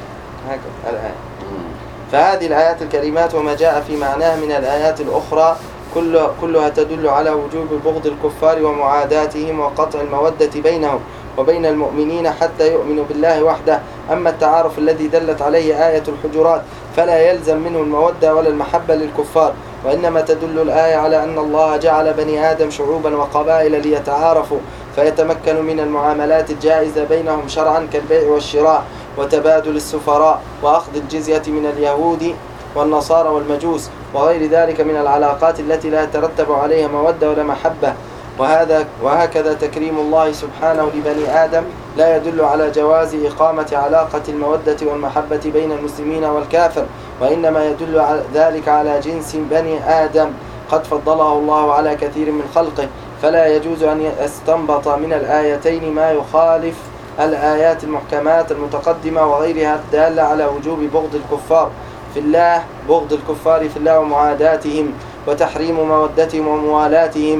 فهذه الآيات الكريمات وما جاء في معناها من الآيات الأخرى كلها تدل على وجوب بغض الكفار ومعاداتهم وقطع المودة بينهم وبين المؤمنين حتى يؤمنوا بالله وحده. أما التعارف الذي دلت عليه آية الحجرات فلا يلزم منه المودة ولا المحبة للكفار، وإنما تدل الآية على أن الله جعل بني آدم شعوبا وقبائل ليتعارفوا فيتمكنوا من المعاملات الجائزة بينهم شرعا كالبيع والشراء وتبادل السفراء وأخذ الجزية من اليهود والنصارى والمجوس وغير ذلك من العلاقات التي لا يترتب عليها مودة ولا محبة. وهكذا تكريم الله سبحانه لبني آدم لا يدل على جواز إقامة علاقة المودة والمحبة بين المسلمين والكافر، وإنما يدل على ذلك على جنس بني آدم قد فضله الله على كثير من خلقه، فلا يجوز أن يستنبط من الآيتين ما يخالف الآيات المحكمات المتقدمة وغيرها الدالة على وجوب بغض الكفار في الله ومعاداتهم وتحريم مودتهم وموالاتهم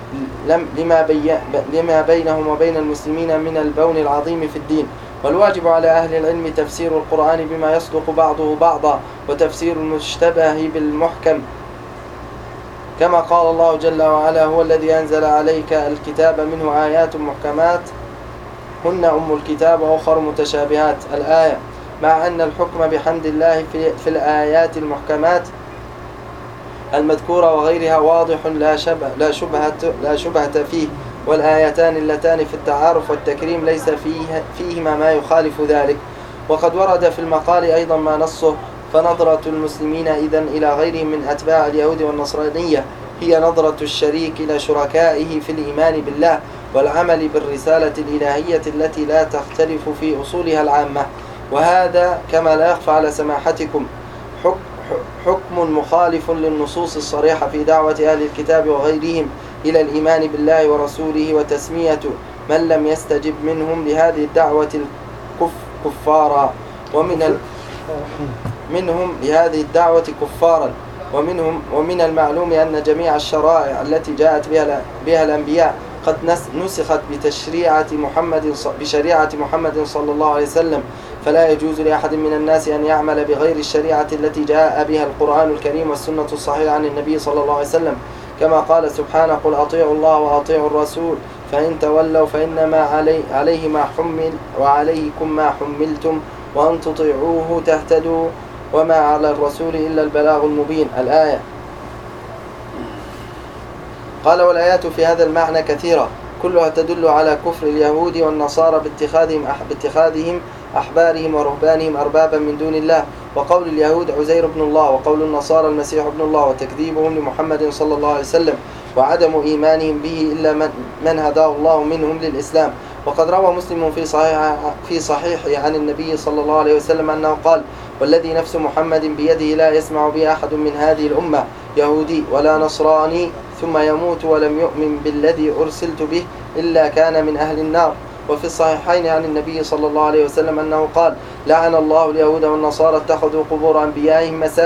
لما بينهم وبين المسلمين من البون العظيم في الدين. والواجب على أهل العلم تفسير القرآن بما يصدق بعضه بعضا وتفسير المشتبه بالمحكم، كما قال الله جل وعلا: هو الذي أنزل عليك الكتاب منه آيات محكمات هن أم الكتاب وأخر متشابهات الآية، مع أن الحكم بحمد الله في الآيات المحكمات المذكورة وغيرها واضح لا شبهة فيه، والآيتان اللتان في التعارف والتكريم ليس فيهما ما يخالف ذلك. وقد ورد في المقال أيضا ما نصه: فنظرة المسلمين إذن إلى غيرهم من أتباع اليهود والنصرانية هي نظرة الشريك إلى شركائه في الإيمان بالله والعمل بالرسالة الإلهية التي لا تختلف في أصولها العامة. وهذا كما لا يخفى على سماحتكم حكم مخالف للنصوص الصريحة في دعوة أهل الكتاب وغيرهم إلى الإيمان بالله ورسوله وتسمية من لم يستجب منهم لهذه الدعوة كفارا منهم لهذه الدعوة كفارا. ومن المعلوم أن جميع الشرائع التي جاءت بها الأنبياء قد نسخت بشريعة محمد صلى الله عليه وسلم، فلا يجوز لأحد من الناس أن يعمل بغير الشريعة التي جاء بها القرآن الكريم والسنة الصحيحة عن النبي صلى الله عليه وسلم، كما قال سبحانه: قل أطيعوا الله وأطيعوا الرسول فإن تولوا فإنما عليه ما حمل وعليكم ما حملتم وأن تطيعوه تهتدوا وما على الرسول إلا البلاغ المبين الآية. قال: والآيات في هذا المعنى كثيرة كلها تدل على كفر اليهود والنصارى باتخاذهم أحبارهم ورهبانهم أربابا من دون الله، وقول اليهود عزير بن الله، وقول النصارى المسيح ابن الله، وتكذيبهم لمحمد صلى الله عليه وسلم، وعدم إيمانهم به إلا من هداه الله منهم للإسلام. وقد روى مسلم في صحيحه عن النبي صلى الله عليه وسلم أنه قال: والذي نفس محمد بيده لا يسمع بي أحد من هذه الأمة يهودي ولا نصراني ثم يموت ولم يؤمن بالذي أرسلت به إلا كان من أهل النار. وفي الصحيحين عن النبي صلى الله عليه وسلم أنه قال: لعن الله اليهود والنصارى اتخذوا قبور أنبيائهم مساجد.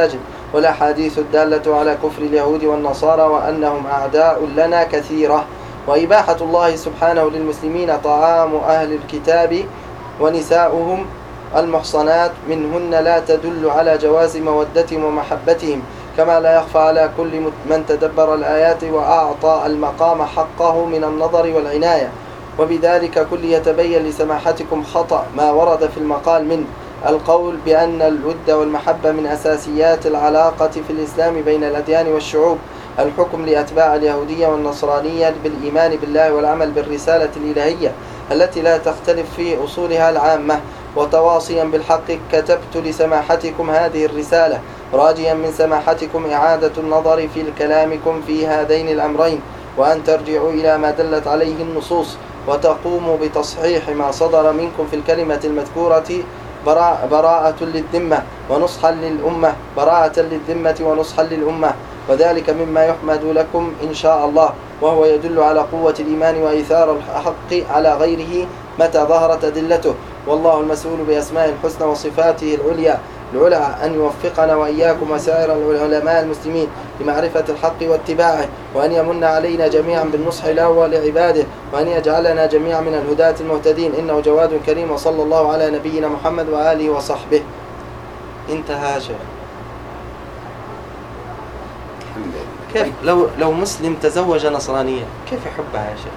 والأحاديث الدالة على كفر اليهود والنصارى وأنهم أعداء لنا كثيرة. وإباحة الله سبحانه للمسلمين طعام أهل الكتاب ونساؤهم المحصنات منهن لا تدل على جواز مودتهم ومحبتهم، كما لا يخفى على كل من تدبر الآيات وأعطى المقام حقه من النظر والعناية. وبذلك كل يتبين لسماحتكم خطأ ما ورد في المقال من القول بأن الود والمحبة من أساسيات العلاقة في الإسلام بين الأديان والشعوب، الحكم لأتباع اليهودية والنصرانية بالإيمان بالله والعمل بالرسالة الإلهية التي لا تختلف في أصولها العامة. وتواصيا بالحق كتبت لسماحتكم هذه الرسالة راجيا من سماحتكم إعادة النظر في كلامكم في هذين الأمرين، وأن ترجعوا إلى ما دلت عليه النصوص وتقوموا بتصحيح ما صدر منكم في الكلمة المذكورة براءة للذمة ونصحا للأمة، براءة للذمة ونصحا للأمة، وذلك مما يحمد لكم إن شاء الله، وهو يدل على قوة الإيمان وإيثار الحق على غيره متى ظهرت أدلته. والله المسؤول بأسماء الحسنى وصفاته العلى أن يوفقنا وإياكم وسائر العلماء المسلمين لمعرفة الحق واتباعه، وأن يمن علينا جميعا بالنصح له ولعباده، وأن يجعلنا جميعا من الهداة المهتدين، إنه جواد كريم. وصلى الله على نبينا محمد وآله وصحبه. انتهى شيخ. كيف لو مسلم تزوج نصرانية كيف يحبها يا شيخ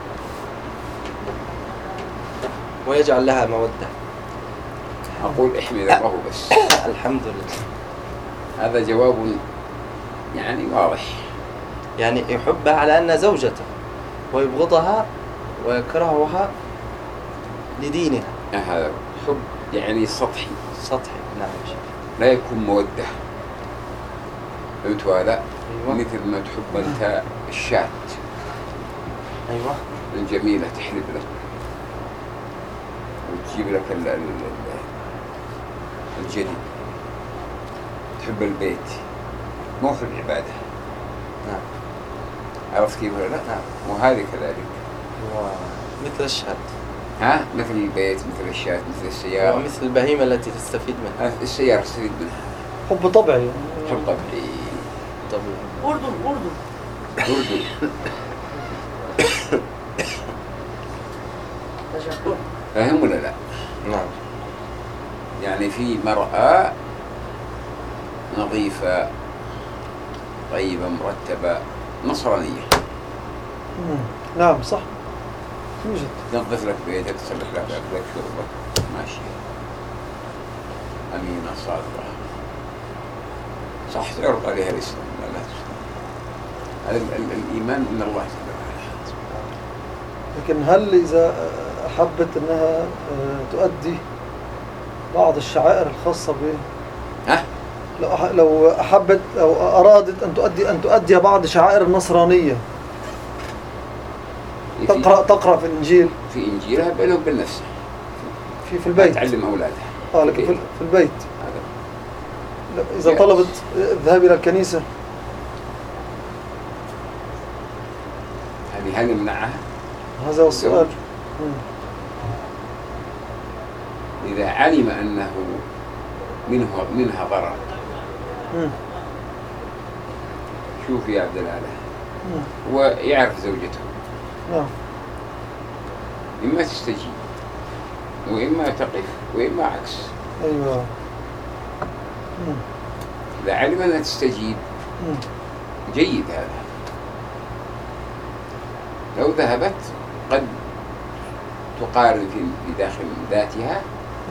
ويجعل لها مودة؟ أقول احمد الله بس. الحمد لله. هذا جواب يعني واضح. يعني يحبها على أنها زوجته ويبغضها ويكرهها لدينها. هذا حب يعني سطحي. نعم يا شيخ. لا يكون مودة. فهمت هذا؟ أيوة. مثل ما تحب أنت الشاة. أيوة. الجميلة تحلب لك وتجيب لك الجدي. تحب البيت مو حب العبادة. نعم. عرفت كيف ولا لا؟ نعم. وهذه كذلك. مثل الشاة. مثل البيت، مثل الشاة، مثل السيارة، ومثل البهيمة التي تستفيد منها. السيارة تستفيد منها. حب طبيعي. حب طبيعي. أردن فهم ولا لا؟ نعم. يعني في مرأة نظيفة طيبة مرتبة نصرانية. نعم صح يوجد. تنظف لك بيتك، تصلح لك أكلك شربك، ماشي، أمينة صادقة، صح تعرض عليها الإسلام لا تسلم. هذا الإيمان من الله جل وعلا. لكن هل إذا أحبت أنها تؤدي بعض الشعائر الخاصة به، لو أحبت أو أرادت أن تؤدي بعض شعائر النصرانية، تقرأ في الإنجيل، في إنجيلها بينه وبين نفسه في البيت، تعلم أولادها لكن في البيت هذا. إذا طلبت الذهاب إلى الكنيسة، هل يمنعها؟ هذا هو السؤال. إذا علم أنه منها ضرر. شوف يا عبد الآله، هو يعرف زوجته، إما تستجيب وإما تقف وإما عكس. أيوة. إذا علم أنها تستجيب جيد هذا. لو ذهبت قد تقارن في داخل ذاتها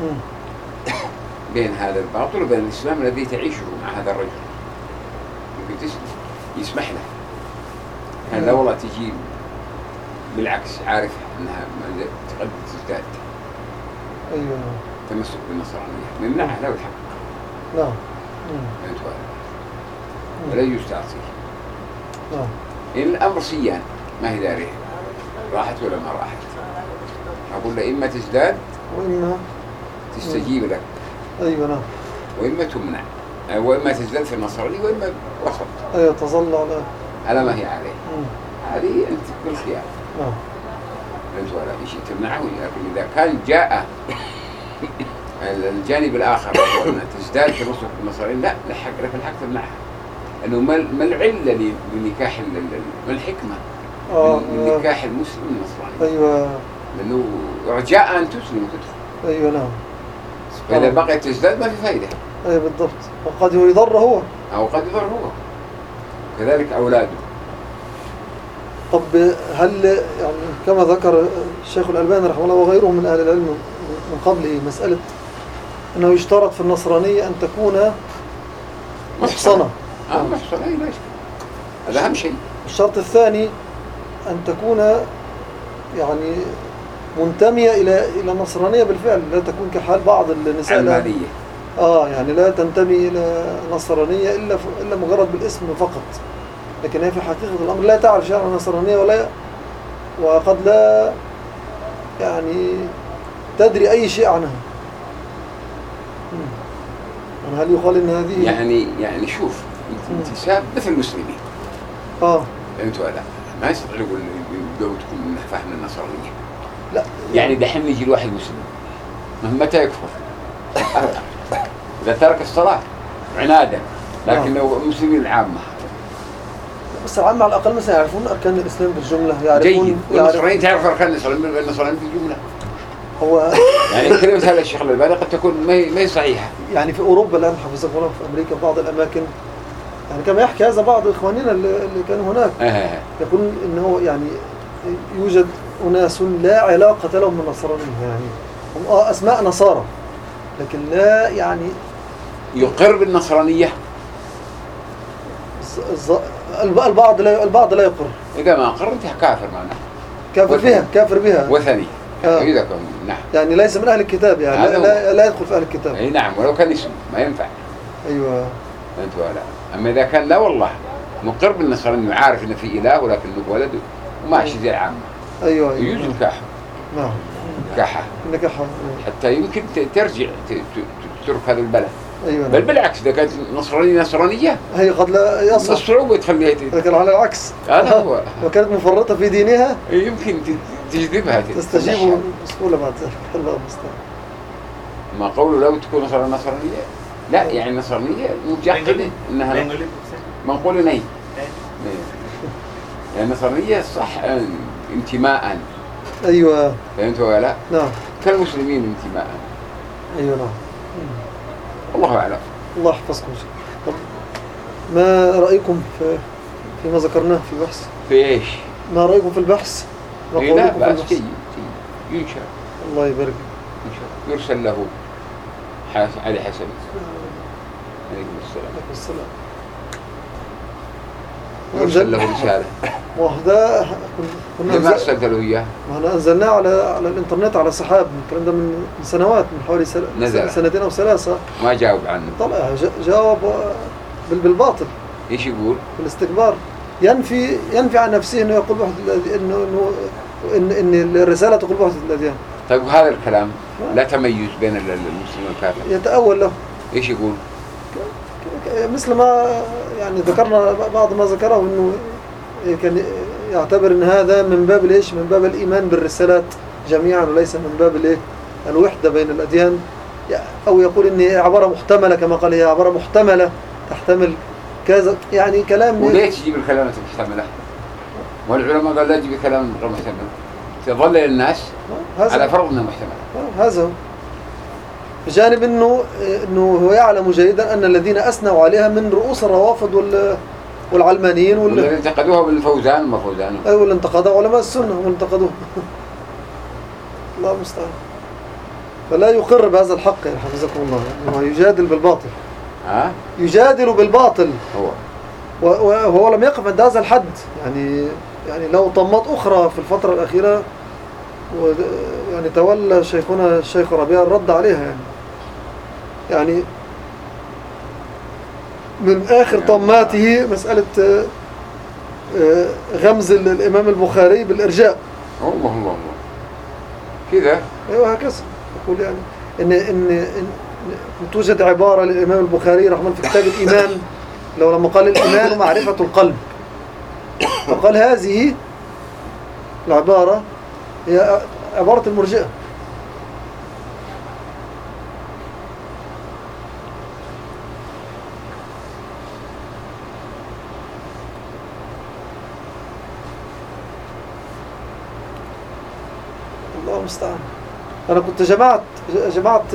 بين هذا الباطل وبين الإسلام الذي تعيشه مع هذا الرجل، يمكن يسمح له. يعني لو والله تجي بالعكس عارف أنها قد تزداد تمسك بالنصرانية، يمنعها له الحق. نعم. ولا يجوز تعصيه. نعم. إن الأمر سيان ما هي داريه راحت ولا ما راحت. أقول له إما تزداد وإما تستجيب لك. أيوة نعم. وإما تمنع، وإما تزداد في النصرانية وإما وسط. أيوة تظل على ما هي عليه. هذه أنت بالخيار. نعم. أنت ولا شيء تمنعه. لكن إذا كان جاء الجانب الآخر وهو أن تزداد في النصرانية، لا لحق لك الحق تمنعها. انه ما العله لنكاح ما الحكمه من نكاح المسلم النصراني؟ ايوه، لانه رجاء ان تسلم وتدخل. ايوه نعم. فاذا بقيت تزداد ما في فائده. ايوه بالضبط، وقد يضر هو او قد يضر هو، كذلك اولاده. طب هل يعني كما ذكر الشيخ الألباني رحمه الله وغيره من أهل العلم من قبله مسألة أنه يشترط في النصرانية أن تكون محصنة. محصنة، لا يشكل، هذا أهم شيء. الشرط الثاني أن تكون يعني منتمية إلى النصرانية بالفعل، لا تكون كحال بعض النساء علمانية. يعني لا تنتمي إلى نصرانية إلا مجرد بالاسم فقط، لكن هي في حقيقة الأمر لا تعرف شيئا عن النصرانية وقد لا يعني تدري أي شيء عنها. هل يقال إن هذه يعني شوف انتساب مثل المسلمين. فهمتوا ولا؟ ما يستطيع يقول تكون من فهم النصرانية. لا يعني دحين يجي الواحد مسلم متى يكفر؟ إذا ترك الصلاة عنادا، لكن لو مسلمين العامة، بس العامة على الأقل مثلا يعرفون أركان الإسلام بالجملة، يعرفون. والنصرانيين تعرف أركان الإسلام بالجملة. هو يعني كلمة هذا الشيخ الألباني قد تكون ما هي صحيحة. يعني في أوروبا الآن حفظكم الله، في أمريكا في بعض الأماكن، يعني كما يحكي هذا بعض إخواننا اللي كانوا هناك، يقول إنه يعني يوجد أناس لا علاقة لهم بالنصرانية، يعني هم أسماء نصارى لكن لا يعني يقر بالنصرانية. البعض لا يقر. إذا ما أقر أنت كافر معناه. كافر بها وثني. إذا كان نعم. يعني ليس من أهل الكتاب، يعني لا يدخل في أهل الكتاب. أي نعم، ولو كان اسم ما ينفع. أيوة. أنت ولا. أما إذا كان لا والله مقر بالنصرانية، عارف إن في إله ولكنه ولده وماشي زي العامة. أيوة. يوجد كاحة. نعم. كاحة. حتى يمكن ترجع تترك هذا البلد. أيوة. بل بالعكس، إذا كانت نصرانية هي قد لا يصح. الصعوبة تخليها لكن على العكس. هذا هو. وكانت مفرطة في دينها. يمكن تجذبها. تستجيب بسهولة بعد ذلك. ما قوله لو تكون نصرانية، لا يعني نصرانية مجحدة إنها منقول ني. يعني نصرانية صح انتماء. أيوة. فهمت ولا لا؟ نعم. كالمسلمين انتماء. أيوة نعم. الله أعلم. الله يحفظكم. طب ما رأيكم فيما ذكرناه في البحث؟ في إيش؟ ما رأيكم في البحث؟ لا بأس ينشر. الله يبارك. يرسل له علي حسن. عليكم السلام. يرسل له رسالة. وهذا كنا أرسلت له إياه. وأنا أنزلناه على الإنترنت على سحاب، الكلام ده من سنوات، من حوالي سنتين أو ثلاثة. ما جاوب عنه. طلع جاوب بالباطل. إيش يقول؟ بالاستكبار. ينفي عن نفسه إنه يقول إن الرسالة تقول وحدة الأديان. طيب هذا الكلام لا تميز بين المسلم والكافر. يتأول له. إيش يقول؟ مثل ما يعني ذكرنا بعض ما ذكره إنه كان يعتبر إن هذا من باب الإيش؟ من باب الإيمان بالرسالات جميعا، وليس من باب الوحدة بين الأديان، أو يقول إن عبارة محتملة، كما قال هي عبارة محتملة تحتمل كذا، يعني كلام. وليه تجيب الكلمات المحتملة؟ والعلماء قال لا تجيب الكلام غير محتمل، تظلل الناس على فرض انه محتمل. هذا هو. بجانب انه هو يعلم جيدا ان الذين اثنوا عليها من رؤوس الروافض والعلمانيين والذين انتقدوها بالفوزان وما فوزان. ايوه، اللي انتقدوها علماء السنه وانتقدوها. الله المستعان. فلا يقر بهذا الحق يا حفظكم الله، انه يجادل بالباطل. يجادل بالباطل. وهو لم يقف عند هذا الحد، يعني له طمات اخرى في الفتره الاخيره، يعني تولى شيخنا الشيخ ربيع الرد عليها، يعني من آخر طماته مسألة غمز الإمام البخاري بالإرجاء. الله كذا. أيوة هكذا يقول، يعني إن توجد عبارة للإمام البخاري رحمه الله في كتاب الإيمان، لما قال الإيمان معرفة القلب، وقال هذه العبارة هي عبارة المرجئة. المستعان. أنا كنت جمعت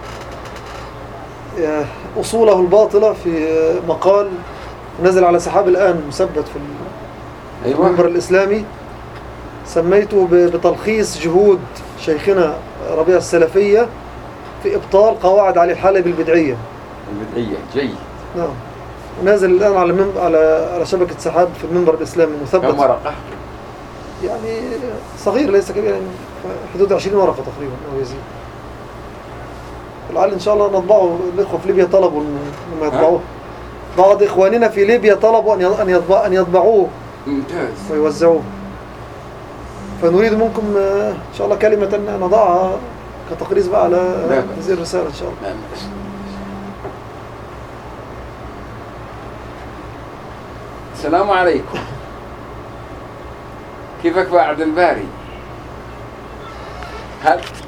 أصوله الباطلة في مقال نزل على سحاب الآن مثبت في المنبر الإسلامي، سميته بتلخيص جهود شيخنا ربيع السلفية في إبطال قواعد علي الحلبي البدعية. جيد. نعم. نازل الآن على شبكة سحاب في المنبر الإسلامي مثبت. كم ورقة؟ يعني صغير ليس كبير، يعني حدود 20 ورقة تقريبا أو يزيد. لعل إن شاء الله نطبعه. الإخوة في ليبيا طلبوا أن يطبعوه. بعض إخواننا في ليبيا طلبوا أن يطبعوه ممتاز ويوزعوه. فنريد منكم إن شاء الله كلمة نضعها كتقريز بقى على هذه الرسالة إن شاء الله. السلام عليكم. كيفك بعد الباري؟ هل